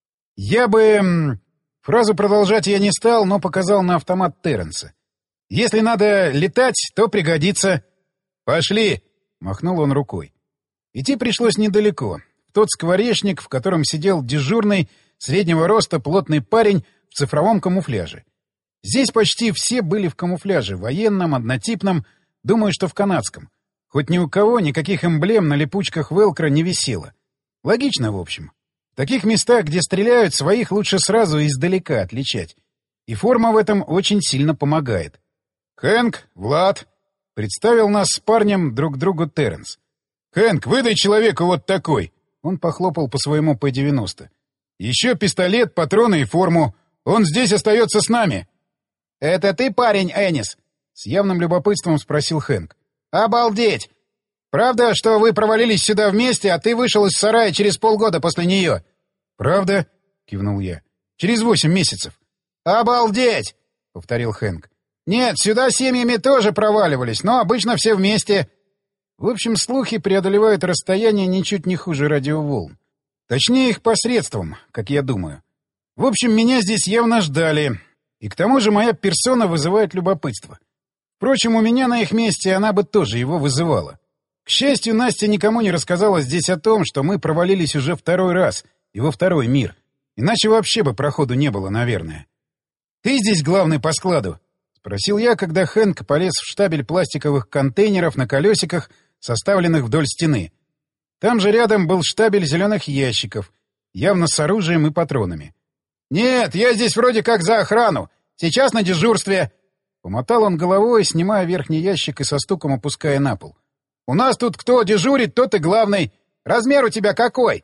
Я бы... Фразу продолжать я не стал, но показал на автомат Терренса. «Если надо летать, то пригодится». «Пошли!» — махнул он рукой. Идти пришлось недалеко. В тот скворечник, в котором сидел дежурный, среднего роста плотный парень в цифровом камуфляже. Здесь почти все были в камуфляже, военном, однотипном, думаю, что в канадском. Хоть ни у кого никаких эмблем на липучках велкро не висело. Логично, в общем. В таких местах, где стреляют, своих лучше сразу издалека отличать. И форма в этом очень сильно помогает. «Хэнк, Влад!» — представил нас с парнем друг другу Терренс. «Хэнк, выдай человеку вот такой!» Он похлопал по своему П-90. «Еще пистолет, патроны и форму. Он здесь остается с нами». «Это ты, парень, Энис?» — с явным любопытством спросил Хэнк. «Обалдеть! Правда, что вы провалились сюда вместе, а ты вышел из сарая через полгода после нее?» «Правда?» — кивнул я. «Через 8 месяцев». «Обалдеть!» — повторил Хэнк. «Нет, сюда семьями тоже проваливались, но обычно все вместе». В общем, слухи преодолевают расстояние ничуть не хуже радиоволн. Точнее, их посредством, как я думаю. В общем, меня здесь явно ждали. И к тому же моя персона вызывает любопытство. Впрочем, у меня на их месте она бы тоже его вызывала. К счастью, Настя никому не рассказала здесь о том, что мы провалились уже второй раз и во второй мир. Иначе вообще бы проходу не было, наверное. «Ты здесь главный по складу?» — спросил я, когда Хэнк полез в штабель пластиковых контейнеров на колесиках, составленных вдоль стены. Там же рядом был штабель зеленых ящиков, явно с оружием и патронами. «Нет, я здесь вроде как за охрану. Сейчас на дежурстве». Помотал он головой, снимая верхний ящик и со стуком опуская на пол. «У нас тут кто дежурит, тот и главный. Размер у тебя какой?»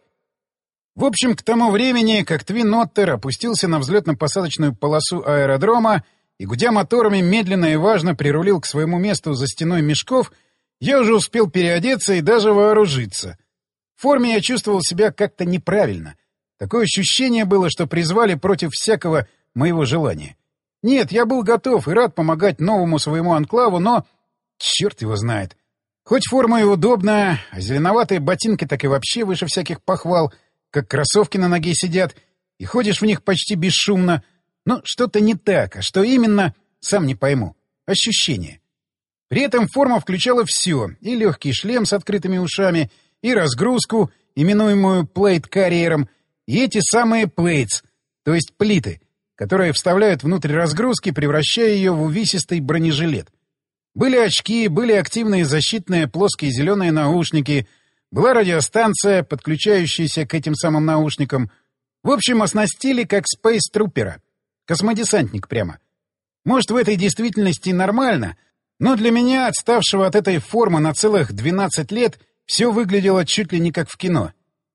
В общем, к тому времени, как Твин Оттер опустился на взлетно-посадочную полосу аэродрома и, гудя моторами, медленно и важно прирулил к своему месту за стеной мешков, я уже успел переодеться и даже вооружиться. В форме я чувствовал себя как-то неправильно. Такое ощущение было, что призвали против всякого моего желания. Нет, я был готов и рад помогать новому своему анклаву, но... Черт его знает. Хоть форма и удобная, а зеленоватые ботинки так и вообще выше всяких похвал, как кроссовки на ноге сидят, и ходишь в них почти бесшумно. Но что-то не так, а что именно, сам не пойму. Ощущение. При этом форма включала все, и легкий шлем с открытыми ушами, и разгрузку, именуемую плейт-карьером, и эти самые плейтс, то есть плиты, которые вставляют внутрь разгрузки, превращая ее в увесистый бронежилет. Были очки, были активные защитные плоские зеленые наушники, была радиостанция, подключающаяся к этим самым наушникам. В общем, оснастили как спейс-трупера. Космодесантник прямо. Может, в этой действительности нормально, но для меня, отставшего от этой формы на целых 12 лет, все выглядело чуть ли не как в кино.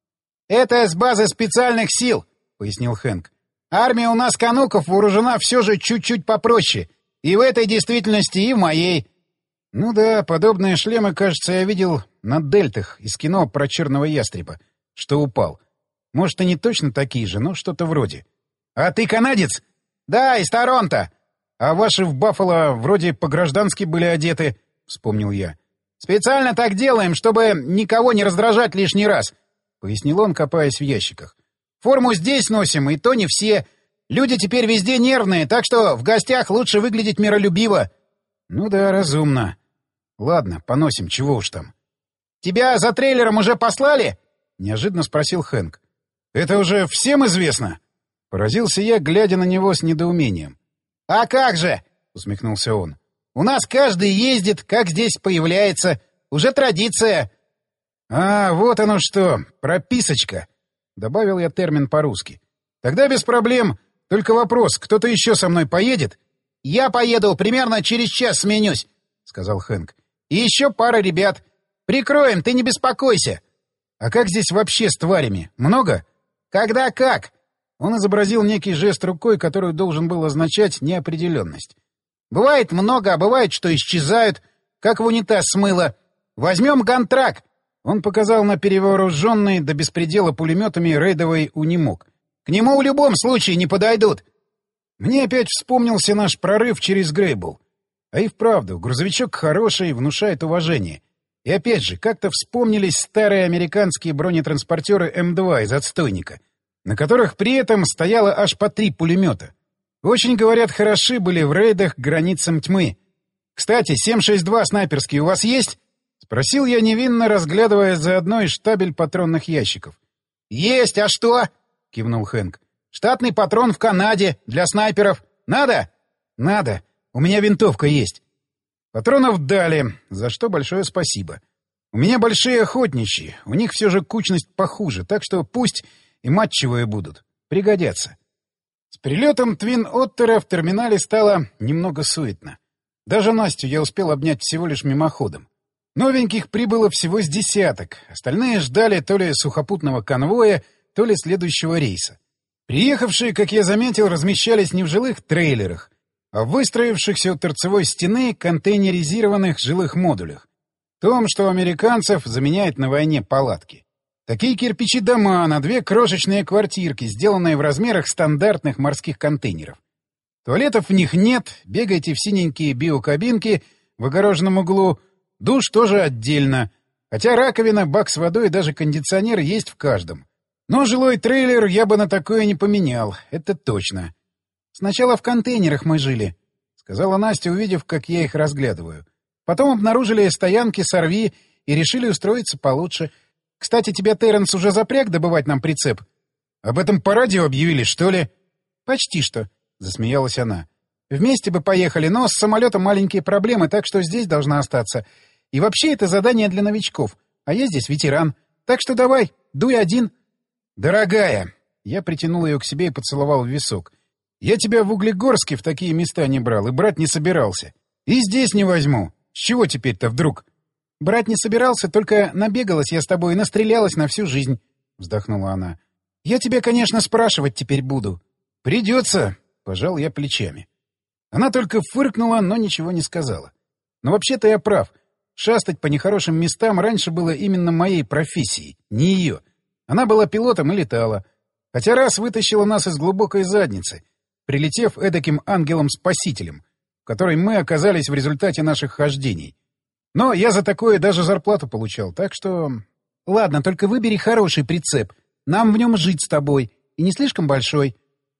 «Это с базы специальных сил», — пояснил Хэнк. «Армия у нас кануков вооружена все же чуть-чуть попроще. И в этой действительности, и в моей». Ну да, подобные шлемы, кажется, я видел на дельтах из кино про черного ястреба, что упал. Может, и не точно такие же, но что-то вроде. «А ты канадец?» «Да, из Торонто». «А ваши в Баффало вроде по-граждански были одеты», — вспомнил я. «Специально так делаем, чтобы никого не раздражать лишний раз», — пояснил он, копаясь в ящиках. «Форму здесь носим, и то не все. Люди теперь везде нервные, так что в гостях лучше выглядеть миролюбиво». «Ну да, разумно. Ладно, поносим, чего уж там». «Тебя за трейлером уже послали?» — неожиданно спросил Хэнк. «Это уже всем известно?» Поразился я, глядя на него с недоумением. «А как же!» — усмехнулся он. «У нас каждый ездит, как здесь появляется. Уже традиция». «А, вот оно что, прописочка!» — добавил я термин по-русски. «Тогда без проблем. Только вопрос, кто-то еще со мной поедет?» «Я поеду, примерно через час сменюсь», — сказал Хэнк. «И еще пара ребят. Прикроем, ты не беспокойся». «А как здесь вообще с тварями? Много?» «Когда как?» Он изобразил некий жест рукой, который должен был означать неопределенность. «Бывает много, а бывает, что исчезают, как в унитаз смыло. Возьмем гантрак». Он показал на перевооруженный до беспредела пулеметами рейдовый унимок. «К нему в любом случае не подойдут». Мне опять вспомнился наш прорыв через Грейбл. А и вправду, грузовичок хороший, внушает уважение. И опять же, как-то вспомнились старые американские бронетранспортеры М2 из отстойника, на которых при этом стояло аж по 3 пулемета. Очень, говорят, хороши были в рейдах к границам тьмы. «Кстати, 7,62 снайперский у вас есть?» — спросил я невинно, разглядывая заодно и штабель патронных ящиков. «Есть, а что?» — кивнул Хэнк. «Штатный патрон в Канаде для снайперов. Надо?» «Надо. У меня винтовка есть». Патронов дали, за что большое спасибо. У меня большие охотничьи, у них все же кучность похуже, так что пусть и матчевые будут. Пригодятся. С прилетом Твин Оттера в терминале стало немного суетно. Даже Настю я успел обнять всего лишь мимоходом. Новеньких прибыло всего с десяток, остальные ждали то ли сухопутного конвоя, то ли следующего рейса. Приехавшие, как я заметил, размещались не в жилых трейлерах, а в выстроившихся у торцевой стены контейнеризированных жилых модулях. Том, что у американцев заменяет на войне палатки. Такие кирпичи дома на 2 крошечные квартирки, сделанные в размерах стандартных морских контейнеров. Туалетов в них нет, бегайте в синенькие биокабинки в огороженном углу, душ тоже отдельно, хотя раковина, бак с водой и даже кондиционер есть в каждом. Но жилой трейлер я бы на такое не поменял, это точно. Сначала в контейнерах мы жили, — сказала Настя, увидев, как я их разглядываю. Потом обнаружили стоянки «Сорви» и решили устроиться получше. Кстати, тебя Терренс уже запряг добывать нам прицеп? — Об этом по радио объявили, что ли? — Почти что, — засмеялась она. — Вместе бы поехали, но с самолетом маленькие проблемы, так что здесь должна остаться. И вообще это задание для новичков, а я здесь ветеран. Так что давай, дуй один. — Дорогая! Я притянул ее к себе и поцеловал в висок. — Я тебя в Углегорске в такие места не брал и брать не собирался. И здесь не возьму. С чего теперь-то вдруг? — Брать не собирался, только набегалась я с тобой и настрелялась на всю жизнь, — вздохнула она. — Я тебя, конечно, спрашивать теперь буду. — Придется, — пожал я плечами. Она только фыркнула, но ничего не сказала. Но вообще-то я прав. Шастать по нехорошим местам раньше было именно моей профессией, не ее. Она была пилотом и летала. Хотя раз вытащила нас из глубокой задницы, прилетев эдаким ангелом-спасителем, в которой мы оказались в результате наших хождений. Но я за такое даже зарплату получал, так что... Ладно, только выбери хороший прицеп. Нам в нем жить с тобой. И не слишком большой.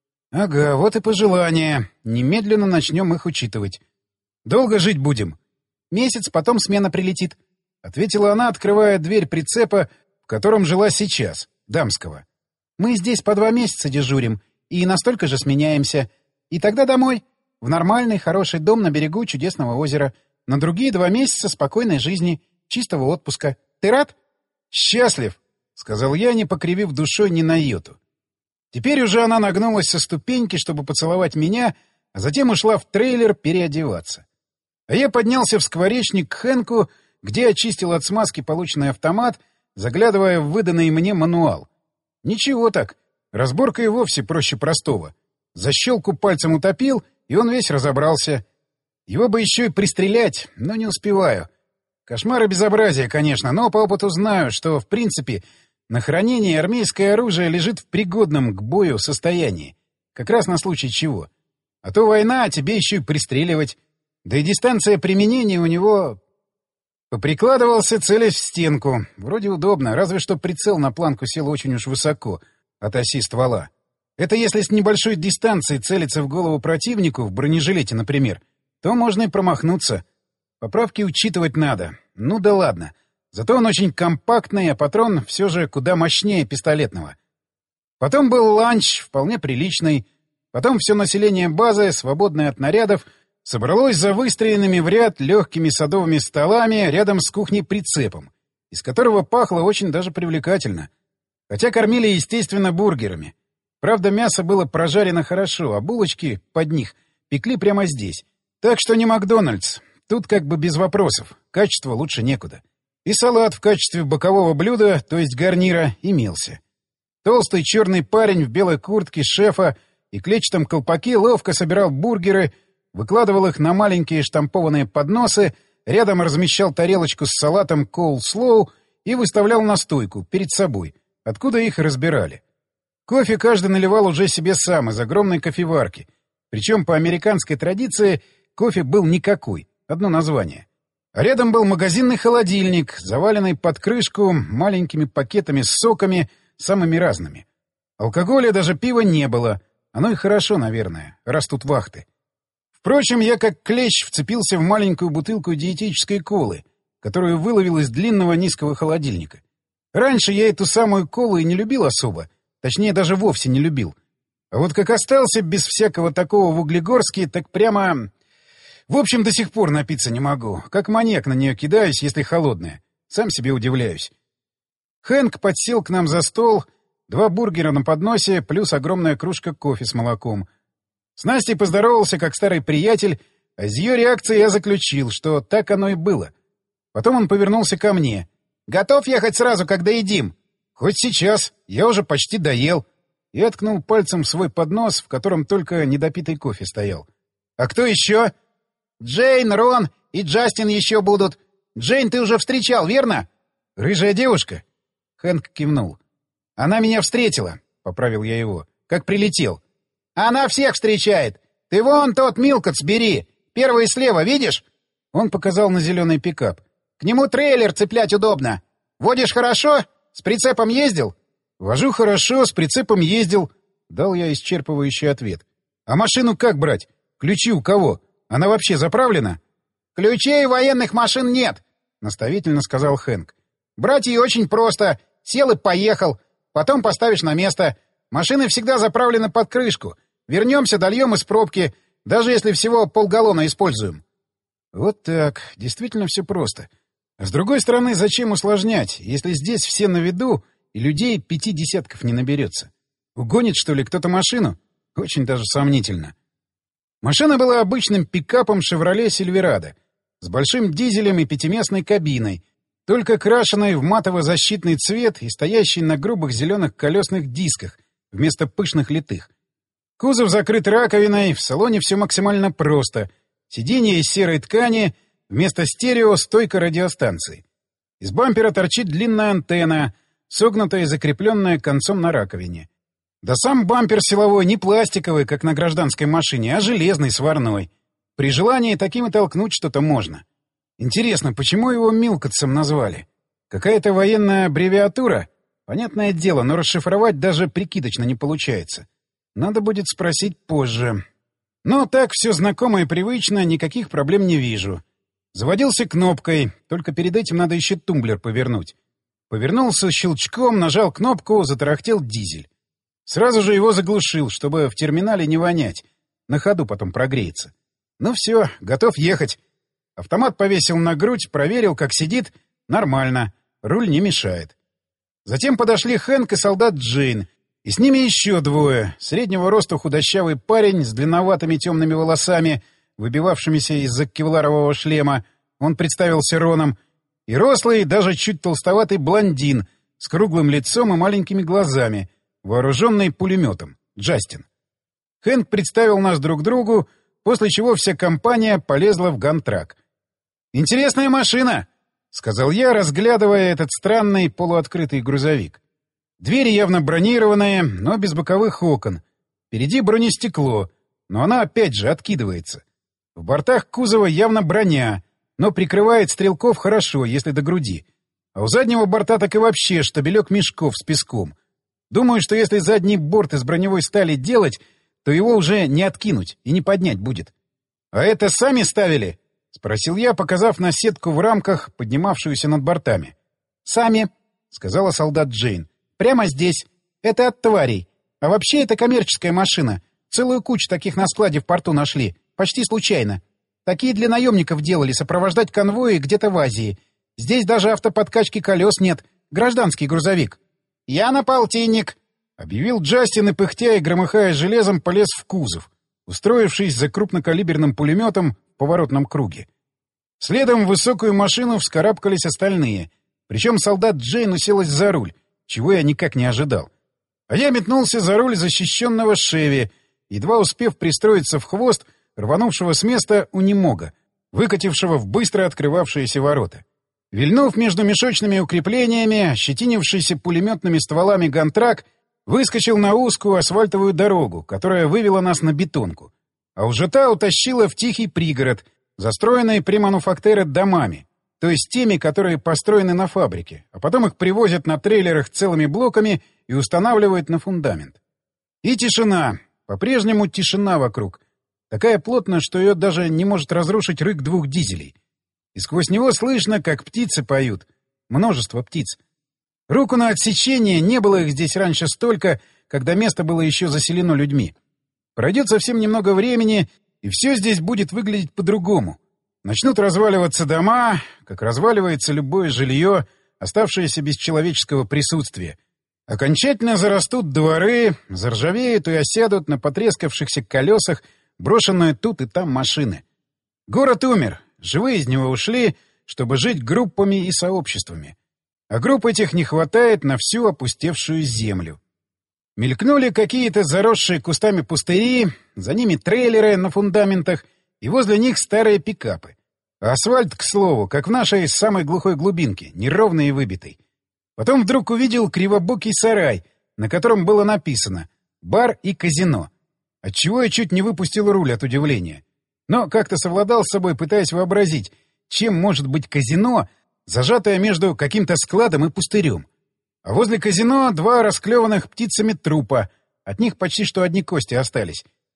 Ага, вот и пожелания. Немедленно начнем их учитывать. Долго жить будем? Месяц, потом смена прилетит. Ответила она, открывая дверь прицепа, в котором жила сейчас, дамского. Мы здесь по 2 месяца дежурим, и настолько же сменяемся. И тогда домой. В нормальный, хороший дом на берегу чудесного озера. На другие 2 месяца спокойной жизни, чистого отпуска. Ты рад? Счастлив, — сказал я, не покривив душой ни на йоту. Теперь уже она нагнулась со ступеньки, чтобы поцеловать меня, а затем ушла в трейлер переодеваться. А я поднялся в скворечник к Хэнку, где очистил от смазки полученный автомат, заглядывая в выданный мне мануал. Ничего так. Разборка и вовсе проще простого. Защелку пальцем утопил, и он весь разобрался. Его бы еще и пристрелять, но не успеваю. Кошмар и безобразие, конечно, но по опыту знаю, что, в принципе, на хранение армейское оружие лежит в пригодном к бою состоянии. Как раз на случай чего. А то война, а тебе еще и пристреливать. Да и дистанция применения у него... Поприкладывался, целясь в стенку. Вроде удобно, разве что прицел на планку сел очень уж высоко от оси ствола. Это если с небольшой дистанции целиться в голову противнику, в бронежилете, например, то можно и промахнуться. Поправки учитывать надо. Ну да ладно. Зато он очень компактный, а патрон все же куда мощнее пистолетного. Потом был ланч, вполне приличный. Потом все население базы, свободное от нарядов, собралось за выстроенными в ряд легкими садовыми столами рядом с кухней-прицепом, из которого пахло очень даже привлекательно. Хотя кормили, естественно, бургерами. Правда, мясо было прожарено хорошо, а булочки под них пекли прямо здесь. Так что не Макдональдс. Тут как бы без вопросов. Качество лучше некуда. И салат в качестве бокового блюда, то есть гарнира, имелся. Толстый черный парень в белой куртке шефа и клетчатом колпаке ловко собирал бургеры, выкладывал их на маленькие штампованные подносы, рядом размещал тарелочку с салатом коул-слоу и выставлял на стойку, перед собой, откуда их разбирали. Кофе каждый наливал уже себе сам из огромной кофеварки. Причем по американской традиции кофе был никакой, одно название. А рядом был магазинный холодильник, заваленный под крышку маленькими пакетами с соками, самыми разными. Алкоголя, даже пива не было. Оно и хорошо, наверное, раз тут вахты. Впрочем, я как клещ вцепился в маленькую бутылку диетической колы, которую выловил из длинного низкого холодильника. Раньше я эту самую колу и не любил особо, точнее, даже вовсе не любил. А вот как остался без всякого такого в Углегорске, так прямо... В общем, до сих пор напиться не могу. Как маньяк на нее кидаюсь, если холодная. Сам себе удивляюсь. Хэнк подсел к нам за стол, 2 бургера на подносе, плюс огромная кружка кофе с молоком. С Настей поздоровался, как старый приятель, а из ее реакции я заключил, что так оно и было. Потом он повернулся ко мне. «Готов ехать сразу, когда едим?» «Хоть сейчас. Я уже почти доел». Я ткнул пальцем в свой поднос, в котором только недопитый кофе стоял. «А кто еще?» «Джейн, Рон и Джастин еще будут. Джейн ты уже встречал, верно?» «Рыжая девушка?» Хэнк кивнул. «Она меня встретила», — поправил я его, — «как прилетел». «Она всех встречает. Ты вон тот Милкотс бери. Первый слева, видишь?» Он показал на зеленый пикап. «К нему трейлер цеплять удобно. Водишь хорошо? С прицепом ездил?» «Вожу хорошо, с прицепом ездил», — дал я исчерпывающий ответ. А машину как брать? Ключи у кого? Она вообще заправлена? Ключей у военных машин нет, наставительно сказал Хэнк. Брать ее очень просто. Сел и поехал. Потом поставишь на место. Машины всегда заправлены под крышку. Вернемся, дольем из пробки, даже если всего полгаллона используем. Вот так. Действительно все просто. А с другой стороны, зачем усложнять, если здесь все на виду и людей 5 десятков не наберется? Угонит, что ли, кто-то машину? Очень даже сомнительно. Машина была обычным пикапом «Шевроле Сильверадо» с большим дизелем и пятиместной кабиной, только крашенной в матово-защитный цвет и стоящей на грубых зеленых колесных дисках вместо пышных литых. Кузов закрыт раковиной, в салоне все максимально просто. Сиденье из серой ткани, вместо стерео — стойка радиостанции. Из бампера торчит длинная антенна, согнутая и закрепленная концом на раковине. Да сам бампер силовой не пластиковый, как на гражданской машине, а железный, сварной. При желании таким и толкнуть что-то можно. Интересно, почему его Милкотсом назвали? Какая-то военная аббревиатура? Понятное дело, но расшифровать даже прикидочно не получается. Надо будет спросить позже. Но так все знакомо и привычно, никаких проблем не вижу. Заводился кнопкой, только перед этим надо еще тумблер повернуть. Повернулся щелчком, нажал кнопку, затарахтел дизель. Сразу же его заглушил, чтобы в терминале не вонять. На ходу потом прогреется. Ну все, готов ехать. Автомат повесил на грудь, проверил, как сидит. Нормально. Руль не мешает. Затем подошли Хэнк и солдат Джейн. И с ними еще двое. Среднего роста худощавый парень с длинноватыми темными волосами, выбивавшимися из-за кевларового шлема. Он представился Роном. И рослый, даже чуть толстоватый блондин с круглым лицом и маленькими глазами, вооруженный пулеметом. Джастин. Хэнк представил нас друг другу, после чего вся компания полезла в гантрак. «Интересная машина!» — сказал я, разглядывая этот странный полуоткрытый грузовик. Двери явно бронированные, но без боковых окон. Впереди бронестекло, но она опять же откидывается. В бортах кузова явно броня, но прикрывает стрелков хорошо, если до груди. А у заднего борта так и вообще штабелек мешков с песком. Думаю, что если задний борт из броневой стали делать, то его уже не откинуть и не поднять будет. — А это сами ставили? — спросил я, показав на сетку в рамках, поднимавшуюся над бортами. — Сами, — сказала солдат Джейн. — Прямо здесь. Это от тварей. А вообще это коммерческая машина. Целую кучу таких на складе в порту нашли. Почти случайно. Такие для наемников делали, сопровождать конвои где-то в Азии. Здесь даже автоподкачки колес нет. Гражданский грузовик. — Я на полтинник, — объявил Джастин и, пыхтя и громыхая железом, полез в кузов, устроившись за крупнокалиберным пулеметом в поворотном круге. Следом в высокую машину вскарабкались остальные, причем солдат Джейн уселась за руль, чего я никак не ожидал. А я метнулся за руль защищенного Шеви, едва успев пристроиться в хвост рванувшего с места унемога, выкатившего в быстро открывавшиеся ворота. Вильнув между мешочными укреплениями, ощетинившийся пулеметными стволами гантрак выскочил на узкую асфальтовую дорогу, которая вывела нас на бетонку. А уже та утащила в тихий пригород, застроенный премануфактеры домами, то есть теми, которые построены на фабрике, а потом их привозят на трейлерах целыми блоками и устанавливают на фундамент. И тишина. По-прежнему тишина вокруг. Такая плотная, что ее даже не может разрушить рык двух дизелей. И сквозь него слышно, как птицы поют. Множество птиц. Руку на отсечение, не было их здесь раньше столько, когда место было еще заселено людьми. Пройдет совсем немного времени, и все здесь будет выглядеть по-другому. Начнут разваливаться дома, как разваливается любое жилье, оставшееся без человеческого присутствия. Окончательно зарастут дворы, заржавеют и осядут на потрескавшихся колесах брошенные тут и там машины. Город умер, живые из него ушли, чтобы жить группами и сообществами. А групп этих не хватает на всю опустевшую землю. Мелькнули какие-то заросшие кустами пустыри, за ними трейлеры на фундаментах, и возле них старые пикапы. А асфальт, к слову, как в нашей самой глухой глубинке, неровный и выбитый. Потом вдруг увидел кривобокий сарай, на котором было написано «Бар и казино», отчего я чуть не выпустил руль от удивления. Но как-то совладал с собой, пытаясь вообразить, чем может быть казино, зажатое между каким-то складом и пустырем. А возле казино два расклеванных птицами трупа, от них почти что одни кости остались.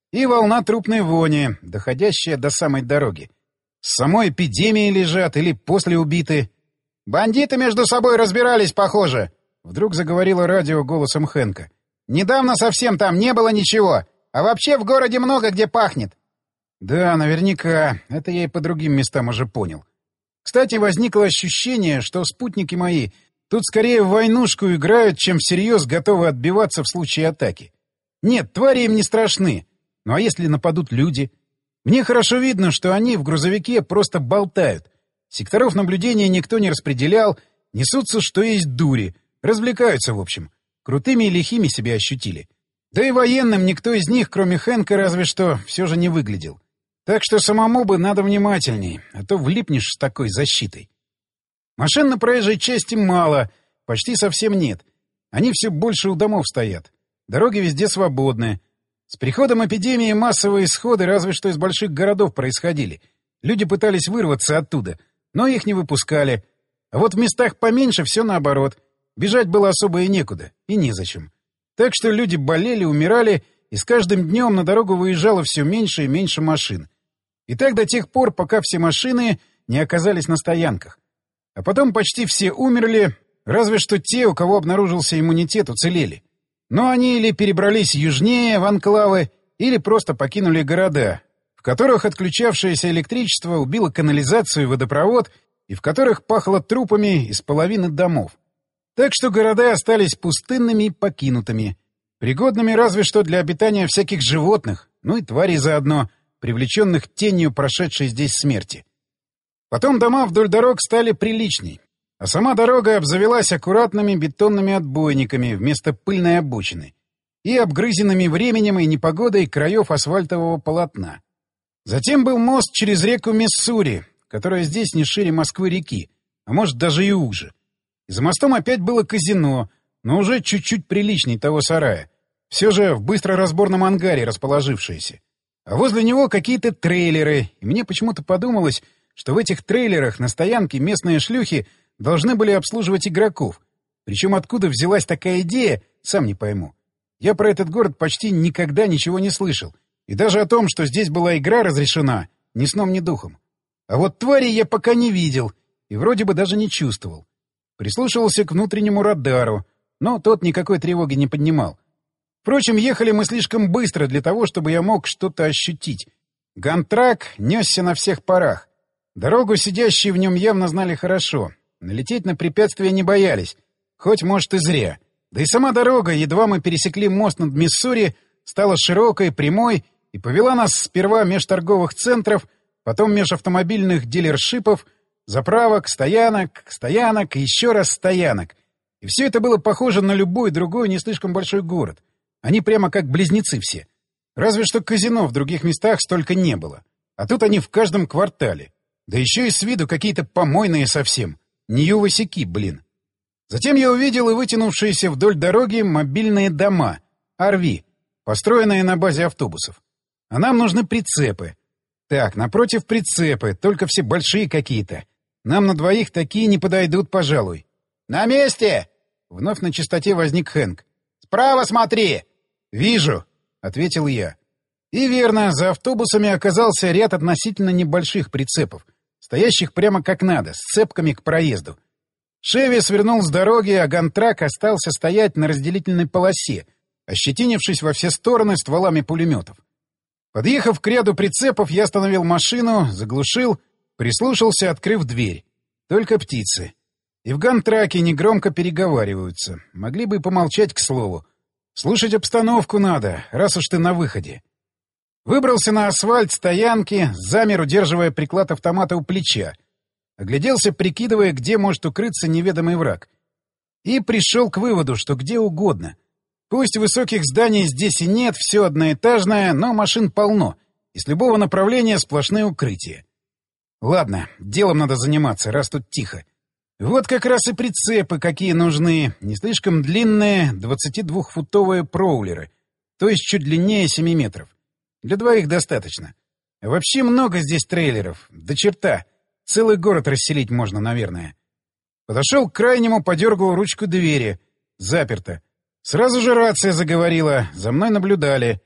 И волна трупной вони, доходящая до самой дороги. С самой эпидемией лежат или после убиты. «Бандиты между собой разбирались, похоже», — вдруг заговорило радио голосом Хэнка. «Недавно совсем там не было ничего. А вообще в городе много где пахнет». Да, наверняка. Это я и по другим местам уже понял. Кстати, возникло ощущение, что спутники мои тут скорее в войнушку играют, чем всерьез готовы отбиваться в случае атаки. Нет, твари им не страшны. Ну а если нападут люди? Мне хорошо видно, что они в грузовике просто болтают. Секторов наблюдения никто не распределял, несутся, что есть дури. Развлекаются, в общем. Крутыми и лихими себя ощутили. Да и военным никто из них, кроме Хэнка, разве что, все же не выглядел. Так что самому бы надо внимательней, а то влипнешь с такой защитой. Машин на проезжей части мало, почти совсем нет. Они все больше у домов стоят. Дороги везде свободны. С приходом эпидемии массовые исходы разве что из больших городов происходили. Люди пытались вырваться оттуда, но их не выпускали. А вот в местах поменьше все наоборот. Бежать было особо и некуда, и незачем. Так что люди болели, умирали, и с каждым днем на дорогу выезжало все меньше и меньше машин. И так до тех пор, пока все машины не оказались на стоянках. А потом почти все умерли, разве что те, у кого обнаружился иммунитет, уцелели. Но они или перебрались южнее, в анклавы, или просто покинули города, в которых отключавшееся электричество убило канализацию и водопровод, и в которых пахло трупами из половины домов. Так что города остались пустынными и покинутыми, пригодными разве что для обитания всяких животных, ну и тварей заодно, привлеченных тенью прошедшей здесь смерти. Потом дома вдоль дорог стали приличней, а сама дорога обзавелась аккуратными бетонными отбойниками вместо пыльной обочины и обгрызенными временем и непогодой краев асфальтового полотна. Затем был мост через реку Миссури, которая здесь не шире Москвы-реки, а может даже и уже. И за мостом опять было казино, но уже чуть-чуть приличней того сарая, все же в быстроразборном ангаре расположившееся. А возле него какие-то трейлеры, и мне почему-то подумалось, что в этих трейлерах на стоянке местные шлюхи должны были обслуживать игроков. Причем откуда взялась такая идея, сам не пойму. Я про этот город почти никогда ничего не слышал, и даже о том, что здесь была игра разрешена, ни сном, ни духом. А вот тварей я пока не видел, и вроде бы даже не чувствовал. Прислушивался к внутреннему радару, но тот никакой тревоги не поднимал. Впрочем, ехали мы слишком быстро для того, чтобы я мог что-то ощутить. Гантрак несся на всех парах. Дорогу сидящие в нем явно знали хорошо. Налететь на препятствия не боялись. Хоть, может, и зря. Да и сама дорога, едва мы пересекли мост над Миссури, стала широкой, прямой и повела нас сперва меж торговых центров, потом меж автомобильных дилершипов, заправок, стоянок и еще раз стоянок. И все это было похоже на любой другой не слишком большой город. Они прямо как близнецы все. Разве что казино в других местах столько не было. А тут они в каждом квартале. Да еще и с виду какие-то помойные совсем. Нью-Васяки, блин. Затем я увидел и вытянувшиеся вдоль дороги мобильные дома, RV, построенные на базе автобусов. А нам нужны прицепы. Так, напротив прицепы, только все большие какие-то. Нам на двоих такие не подойдут, пожалуй. «На месте!» — вновь на чистоте возник Хэнк. «Справа смотри!» «Вижу», — ответил я. И верно, за автобусами оказался ряд относительно небольших прицепов, стоящих прямо как надо, с цепками к проезду. Шеви свернул с дороги, а Гантрак остался стоять на разделительной полосе, ощетинившись во все стороны стволами пулеметов. Подъехав к ряду прицепов, я остановил машину, заглушил, прислушался, открыв дверь. Только птицы. И в Гантраке негромко переговариваются. Могли бы и помолчать, к слову. Слушать обстановку надо, раз уж ты на выходе. Выбрался на асфальт стоянки, замер, удерживая приклад автомата у плеча. Огляделся, прикидывая, где может укрыться неведомый враг. И пришел к выводу, что где угодно. Пусть высоких зданий здесь и нет, все одноэтажное, но машин полно, и с любого направления сплошные укрытия. Ладно, делом надо заниматься, раз тут тихо. Вот как раз и прицепы какие нужны, не слишком длинные, 22-футовые проулеры, то есть чуть длиннее 7 метров. Для двоих достаточно. А вообще много здесь трейлеров, до черта. Целый город расселить можно, наверное. Подошел к крайнему, подергал ручку двери. Заперто. Сразу же рация заговорила, за мной наблюдали.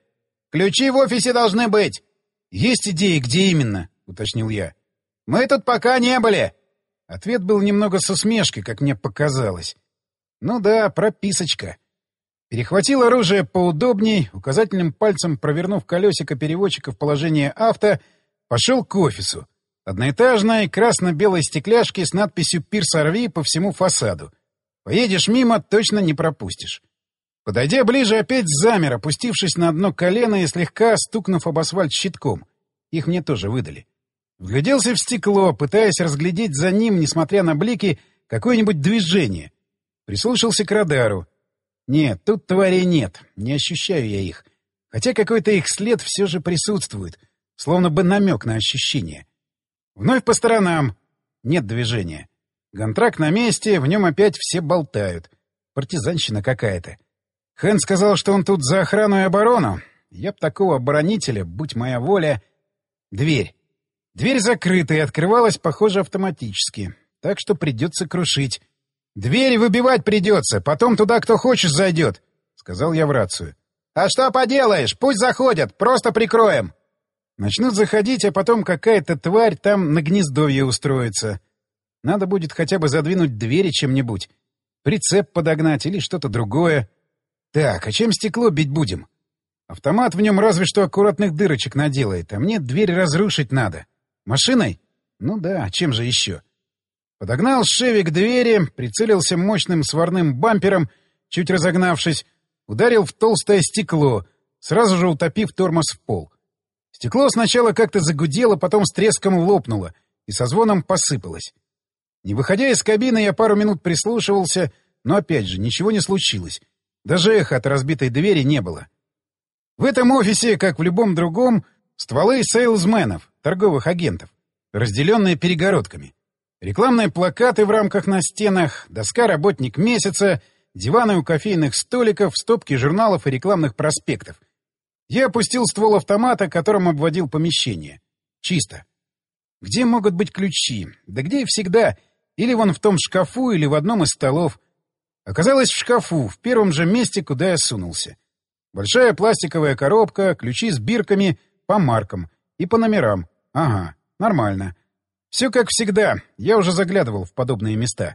Ключи в офисе должны быть. Есть идеи, где именно? — уточнил я. Мы тут пока не были. Ответ был немного с усмешкой, как мне показалось. Ну да, прописочка. Перехватил оружие поудобней, указательным пальцем провернув колесико переводчика в положение авто, пошел к офису. Одноэтажной красно-белой стекляшки с надписью «Пирс Арви» по всему фасаду. Поедешь мимо — точно не пропустишь. Подойдя ближе, опять замер, опустившись на одно колено и слегка стукнув об асфальт щитком. Их мне тоже выдали. Вгляделся в стекло, пытаясь разглядеть за ним, несмотря на блики, какое-нибудь движение. Прислушался к радару. Нет, тут тварей нет, не ощущаю я их. Хотя какой-то их след все же присутствует, словно бы намек на ощущение. Вновь по сторонам. Нет движения. Гантрак на месте, в нем опять все болтают. Партизанщина какая-то. Хэн сказал, что он тут за охрану и оборону. Я б такого оборонителя, будь моя воля... Дверь. Дверь закрыта и открывалась, похоже, автоматически. Так что придется крушить. «Дверь выбивать придется, потом туда кто хочешь зайдет», — сказал я в рацию. «А что поделаешь? Пусть заходят, просто прикроем». Начнут заходить, а потом какая-то тварь там на гнездовье устроится. Надо будет хотя бы задвинуть двери чем-нибудь. Прицеп подогнать или что-то другое. Так, а чем стекло бить будем? Автомат в нем разве что аккуратных дырочек наделает, а мне дверь разрушить надо. Машиной? Ну да, чем же еще? Подогнал Шеви к двери, прицелился мощным сварным бампером, чуть разогнавшись, ударил в толстое стекло, сразу же утопив тормоз в пол. Стекло сначала как-то загудело, потом с треском лопнуло и со звоном посыпалось. Не выходя из кабины, я пару минут прислушивался, но опять же ничего не случилось. Даже эха от разбитой двери не было. В этом офисе, как в любом другом, стволы сейлзменов, торговых агентов, разделенные перегородками. Рекламные плакаты в рамках на стенах, доска «Работник месяца», диваны у кофейных столиков, стопки журналов и рекламных проспектов. Я опустил ствол автомата, которым обводил помещение. Чисто. Где могут быть ключи? Да где и всегда. Или вон в том шкафу, или в одном из столов. Оказалось, в шкафу, в первом же месте, куда я сунулся. Большая пластиковая коробка, ключи с бирками по маркам и по номерам. Ага, нормально. Все как всегда, я уже заглядывал в подобные места.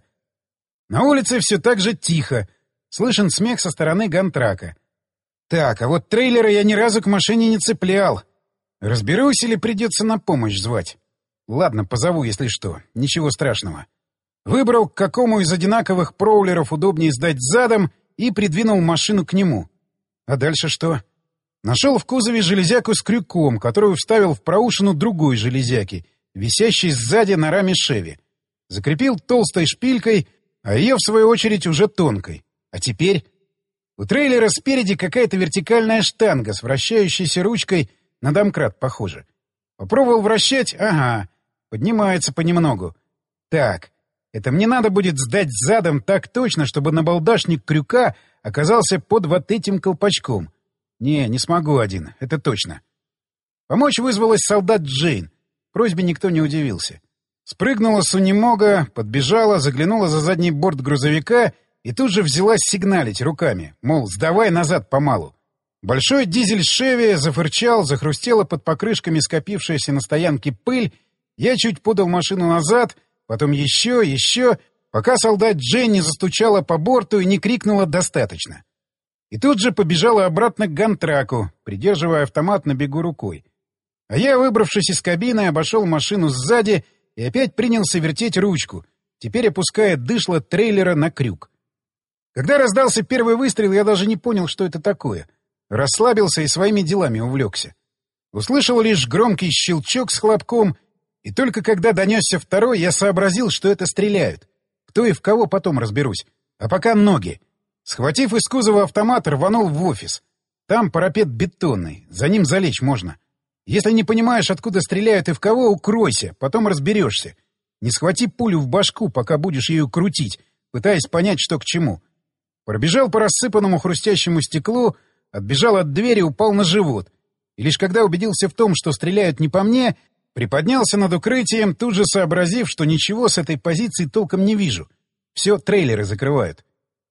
На улице все так же тихо. Слышен смех со стороны Гантрака. Так, а вот трейлера я ни разу к машине не цеплял. Разберусь или придется на помощь звать? Ладно, позову, если что. Ничего страшного. Выбрал, к какому из одинаковых проулеров удобнее сдать задом, и придвинул машину к нему. А дальше что? Нашел в кузове железяку с крюком, которую вставил в проушину другой железяки, висящей сзади на раме Шеви. Закрепил толстой шпилькой, а ее, в свою очередь, уже тонкой. А теперь... У трейлера спереди какая-то вертикальная штанга с вращающейся ручкой, на домкрат похоже. Попробовал вращать, ага, поднимается понемногу. Так, это мне надо будет сдать задом так точно, чтобы набалдашник крюка оказался под вот этим колпачком. Не смогу один, это точно. Помочь вызвалась солдат Джейн. Просьбе никто не удивился. Спрыгнула с унемога, подбежала, заглянула за задний борт грузовика и тут же взялась сигналить руками, мол, сдавай назад помалу. Большой дизель Шеви зафырчал, захрустела под покрышками скопившаяся на стоянке пыль. Я чуть подал машину назад, потом еще, пока солдат Джейн не застучала по борту и не крикнула «достаточно». И тут же побежала обратно к Гантраку, придерживая автомат на бегу рукой. А я, выбравшись из кабины, обошел машину сзади и опять принялся вертеть ручку, теперь опуская дышло трейлера на крюк. Когда раздался первый выстрел, я даже не понял, что это такое. Расслабился и своими делами увлекся. Услышал лишь громкий щелчок с хлопком, и только когда донесся второй, я сообразил, что это стреляют. Кто и в кого потом разберусь. А пока ноги. Схватив из кузова автомат, рванул в офис. Там парапет бетонный, за ним залечь можно. Если не понимаешь, откуда стреляют и в кого, укройся, потом разберешься. Не схвати пулю в башку, пока будешь ее крутить, пытаясь понять, что к чему. Пробежал по рассыпанному хрустящему стеклу, отбежал от двери, упал на живот. И лишь когда убедился в том, что стреляют не по мне, приподнялся над укрытием, тут же сообразив, что ничего с этой позиции толком не вижу. Все трейлеры закрывают.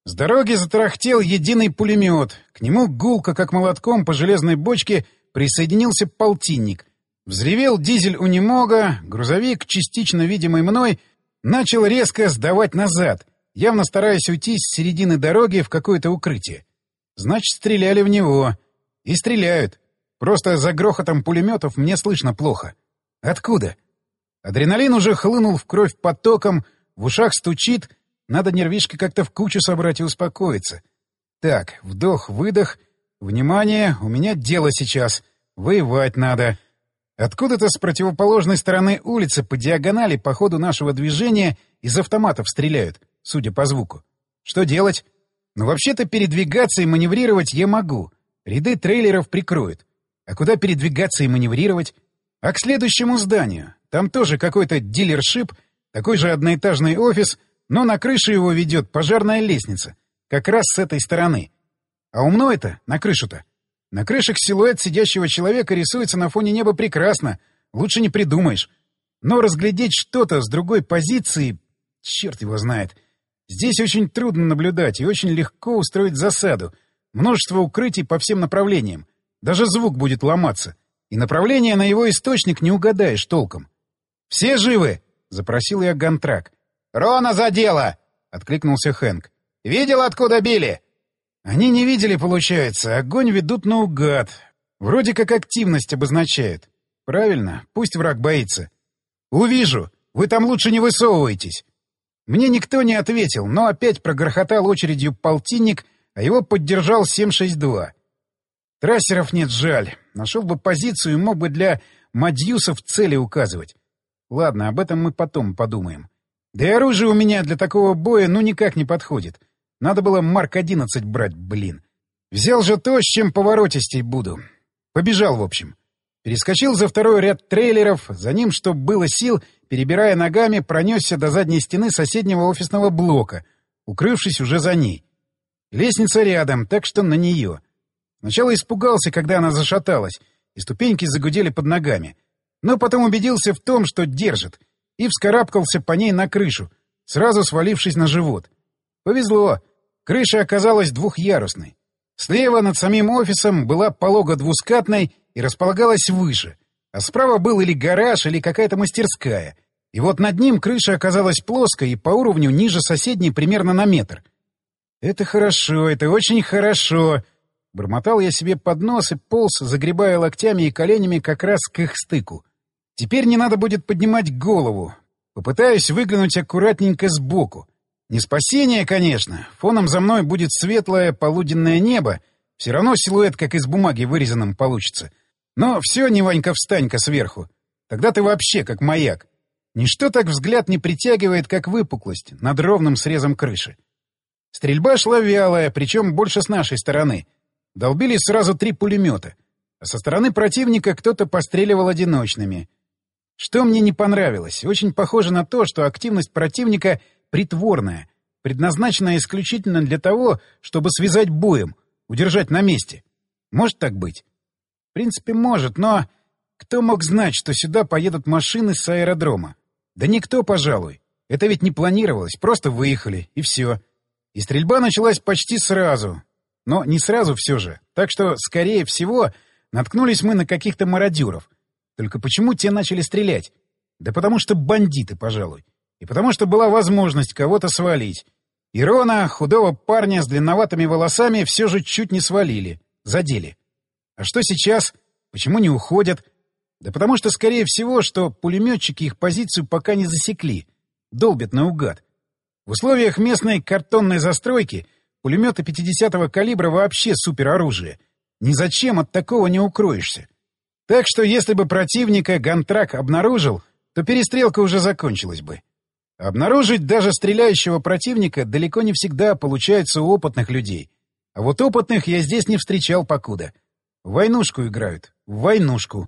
С дороги затарахтел единый пулемет. К нему гулко, как молотком по железной бочке, присоединился полтинник. Взревел дизель унемога, грузовик, частично видимый мной, начал резко сдавать назад, явно стараясь уйти с середины дороги в какое-то укрытие. Значит, стреляли в него. И стреляют. Просто за грохотом пулеметов мне слышно плохо. Откуда? Адреналин уже хлынул в кровь потоком, в ушах стучит, надо нервишки как-то в кучу собрать и успокоиться. Так, вдох-выдох. Внимание, у меня дело сейчас. Воевать надо. Откуда-то с противоположной стороны улицы по диагонали по ходу нашего движения из автоматов стреляют, судя по звуку. Что делать? Ну, вообще-то передвигаться и маневрировать я могу. Ряды трейлеров прикроют. А куда передвигаться и маневрировать? А к следующему зданию. Там тоже какой-то дилершип, такой же одноэтажный офис, но на крыше его ведет пожарная лестница. Как раз с этой стороны. А умно-то, на крышу-то. На крышах силуэт сидящего человека рисуется на фоне неба прекрасно. Лучше не придумаешь. Но разглядеть что-то с другой позиции... Черт его знает. Здесь очень трудно наблюдать и очень легко устроить засаду. Множество укрытий по всем направлениям. Даже звук будет ломаться. И направление на его источник не угадаешь толком. «Все живы?» — запросил я Гантрак. «Рона задело!» — откликнулся Хэнк. «Видел, откуда били?» Они не видели, получается. Огонь ведут наугад. Вроде как активность обозначают. Правильно, пусть враг боится. «Увижу. Вы там лучше не высовывайтесь». Мне никто не ответил, но опять прогрохотал очередью полтинник, а его поддержал 7,62. Трассеров нет, жаль. Нашел бы позицию и мог бы для мадьюсов цели указывать. Ладно, об этом мы потом подумаем. Да и оружие у меня для такого боя ну никак не подходит. Надо было Марк-11 брать, блин. Взял же то, с чем поворотистей буду. Побежал, в общем. Перескочил за второй ряд трейлеров, за ним, что было сил, перебирая ногами, пронесся до задней стены соседнего офисного блока, укрывшись уже за ней. Лестница рядом, так что на нее. Сначала испугался, когда она зашаталась, и ступеньки загудели под ногами. Но потом убедился в том, что держит, и вскарабкался по ней на крышу, сразу свалившись на живот. Повезло. Крыша оказалась двухъярусной. Слева над самим офисом была полого двускатной и располагалась выше, а справа был или гараж, или какая-то мастерская. И вот над ним крыша оказалась плоской и по уровню ниже соседней примерно на метр. «Это хорошо, это очень хорошо!» Бормотал я себе под нос и полз, загребая локтями и коленями как раз к их стыку. «Теперь не надо будет поднимать голову. Попытаюсь выглянуть аккуратненько сбоку. Не спасение, конечно. Фоном за мной будет светлое полуденное небо. Все равно силуэт как из бумаги вырезанным получится. Но все, не Ванька-встанька сверху. Тогда ты вообще как маяк. Ничто так взгляд не притягивает, как выпуклость над ровным срезом крыши. Стрельба шла вялая, причем больше с нашей стороны. Долбили сразу 3 пулемета. А со стороны противника кто-то постреливал одиночными. Что мне не понравилось? Очень похоже на то, что активность противника притворная, предназначенная исключительно для того, чтобы связать боем, удержать на месте. Может так быть? В принципе, может, но кто мог знать, что сюда поедут машины с аэродрома? Да никто, пожалуй. Это ведь не планировалось, просто выехали, и все. И стрельба началась почти сразу. Но не сразу все же. Так что, скорее всего, наткнулись мы на каких-то мародеров. Только почему те начали стрелять? Да потому что бандиты, пожалуй. И потому что была возможность кого-то свалить. И Рона, худого парня с длинноватыми волосами, все же чуть не свалили. Задели. А что сейчас? Почему не уходят? Да потому что, скорее всего, что пулеметчики их позицию пока не засекли. Долбят наугад. В условиях местной картонной застройки пулеметы 50-го калибра вообще супероружие. Ни зачем от такого не укроешься. Так что если бы противника Гантрак обнаружил, то перестрелка уже закончилась бы. Обнаружить даже стреляющего противника далеко не всегда получается у опытных людей. А вот опытных я здесь не встречал покуда. В войнушку играют. В войнушку.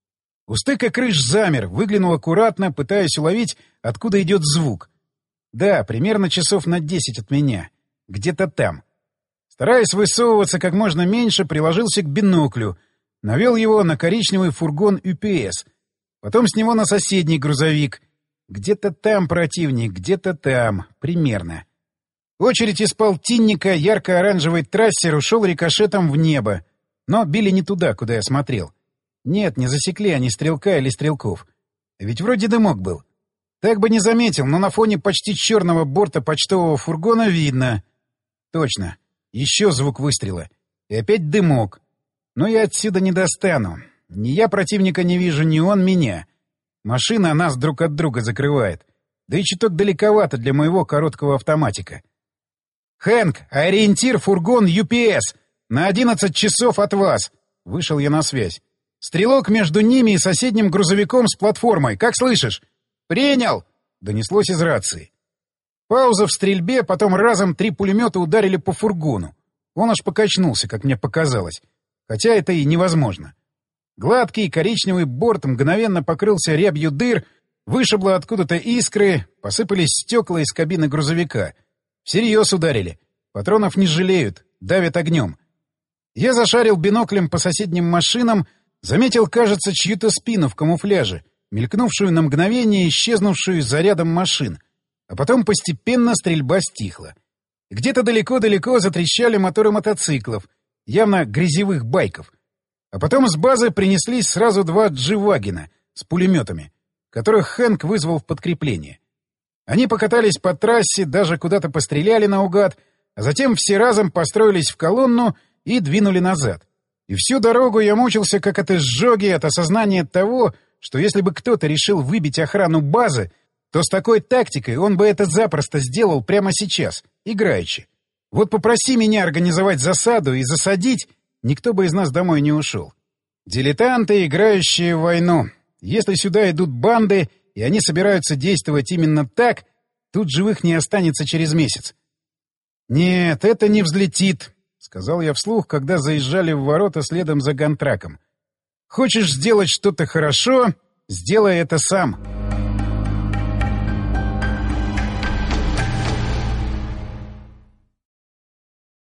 У стыка крыш замер, выглянул аккуратно, пытаясь уловить, откуда идет звук. Да, примерно часов на 10 от меня. Где-то там. Стараясь высовываться как можно меньше, приложился к биноклю. Навел его на коричневый фургон ЮПС. Потом с него на соседний грузовик. Где-то там противник, где-то там. Примерно. Очередь из полтинника ярко-оранжевый трассер ушел рикошетом в небо, но били не туда, куда я смотрел. Нет, не засекли они стрелка или стрелков. Ведь вроде дымок был. Так бы не заметил, но на фоне почти черного борта почтового фургона видно. Точно. Еще звук выстрела. И опять дымок. Но я отсюда не достану. Ни я противника не вижу, ни он меня. Машина нас друг от друга закрывает. Да и чуток далековато для моего короткого автоматика. «Хэнк, ориентир фургон UPS. На 11 часов от вас». Вышел я на связь. «Стрелок между ними и соседним грузовиком с платформой. Как слышишь?» «Принял!» — донеслось из рации. Пауза в стрельбе, потом разом 3 пулемета ударили по фургону. Он аж покачнулся, как мне показалось. Хотя это и невозможно. Гладкий коричневый борт мгновенно покрылся рябью дыр, вышибло откуда-то искры, посыпались стекла из кабины грузовика. Всерьез ударили. Патронов не жалеют, давят огнем. Я зашарил биноклем по соседним машинам, заметил, кажется, чью-то спину в камуфляже, мелькнувшую на мгновение, исчезнувшую за рядом машин. А потом постепенно стрельба стихла. Где-то далеко-далеко затрещали моторы мотоциклов, явно грязевых байков. А потом с базы принеслись сразу 2 джи-вагена с пулеметами, которых Хэнк вызвал в подкрепление. Они покатались по трассе, даже куда-то постреляли наугад, а затем все разом построились в колонну и двинули назад. И всю дорогу я мучился, как от изжоги, от осознания того, что если бы кто-то решил выбить охрану базы, то с такой тактикой он бы это запросто сделал прямо сейчас, играючи. Вот попроси меня организовать засаду и засадить, никто бы из нас домой не ушел. Дилетанты, играющие в войну. Если сюда идут банды, и они собираются действовать именно так, тут живых не останется через месяц. «Нет, это не взлетит», — сказал я вслух, когда заезжали в ворота следом за гантраком. «Хочешь сделать что-то хорошо — сделай это сам».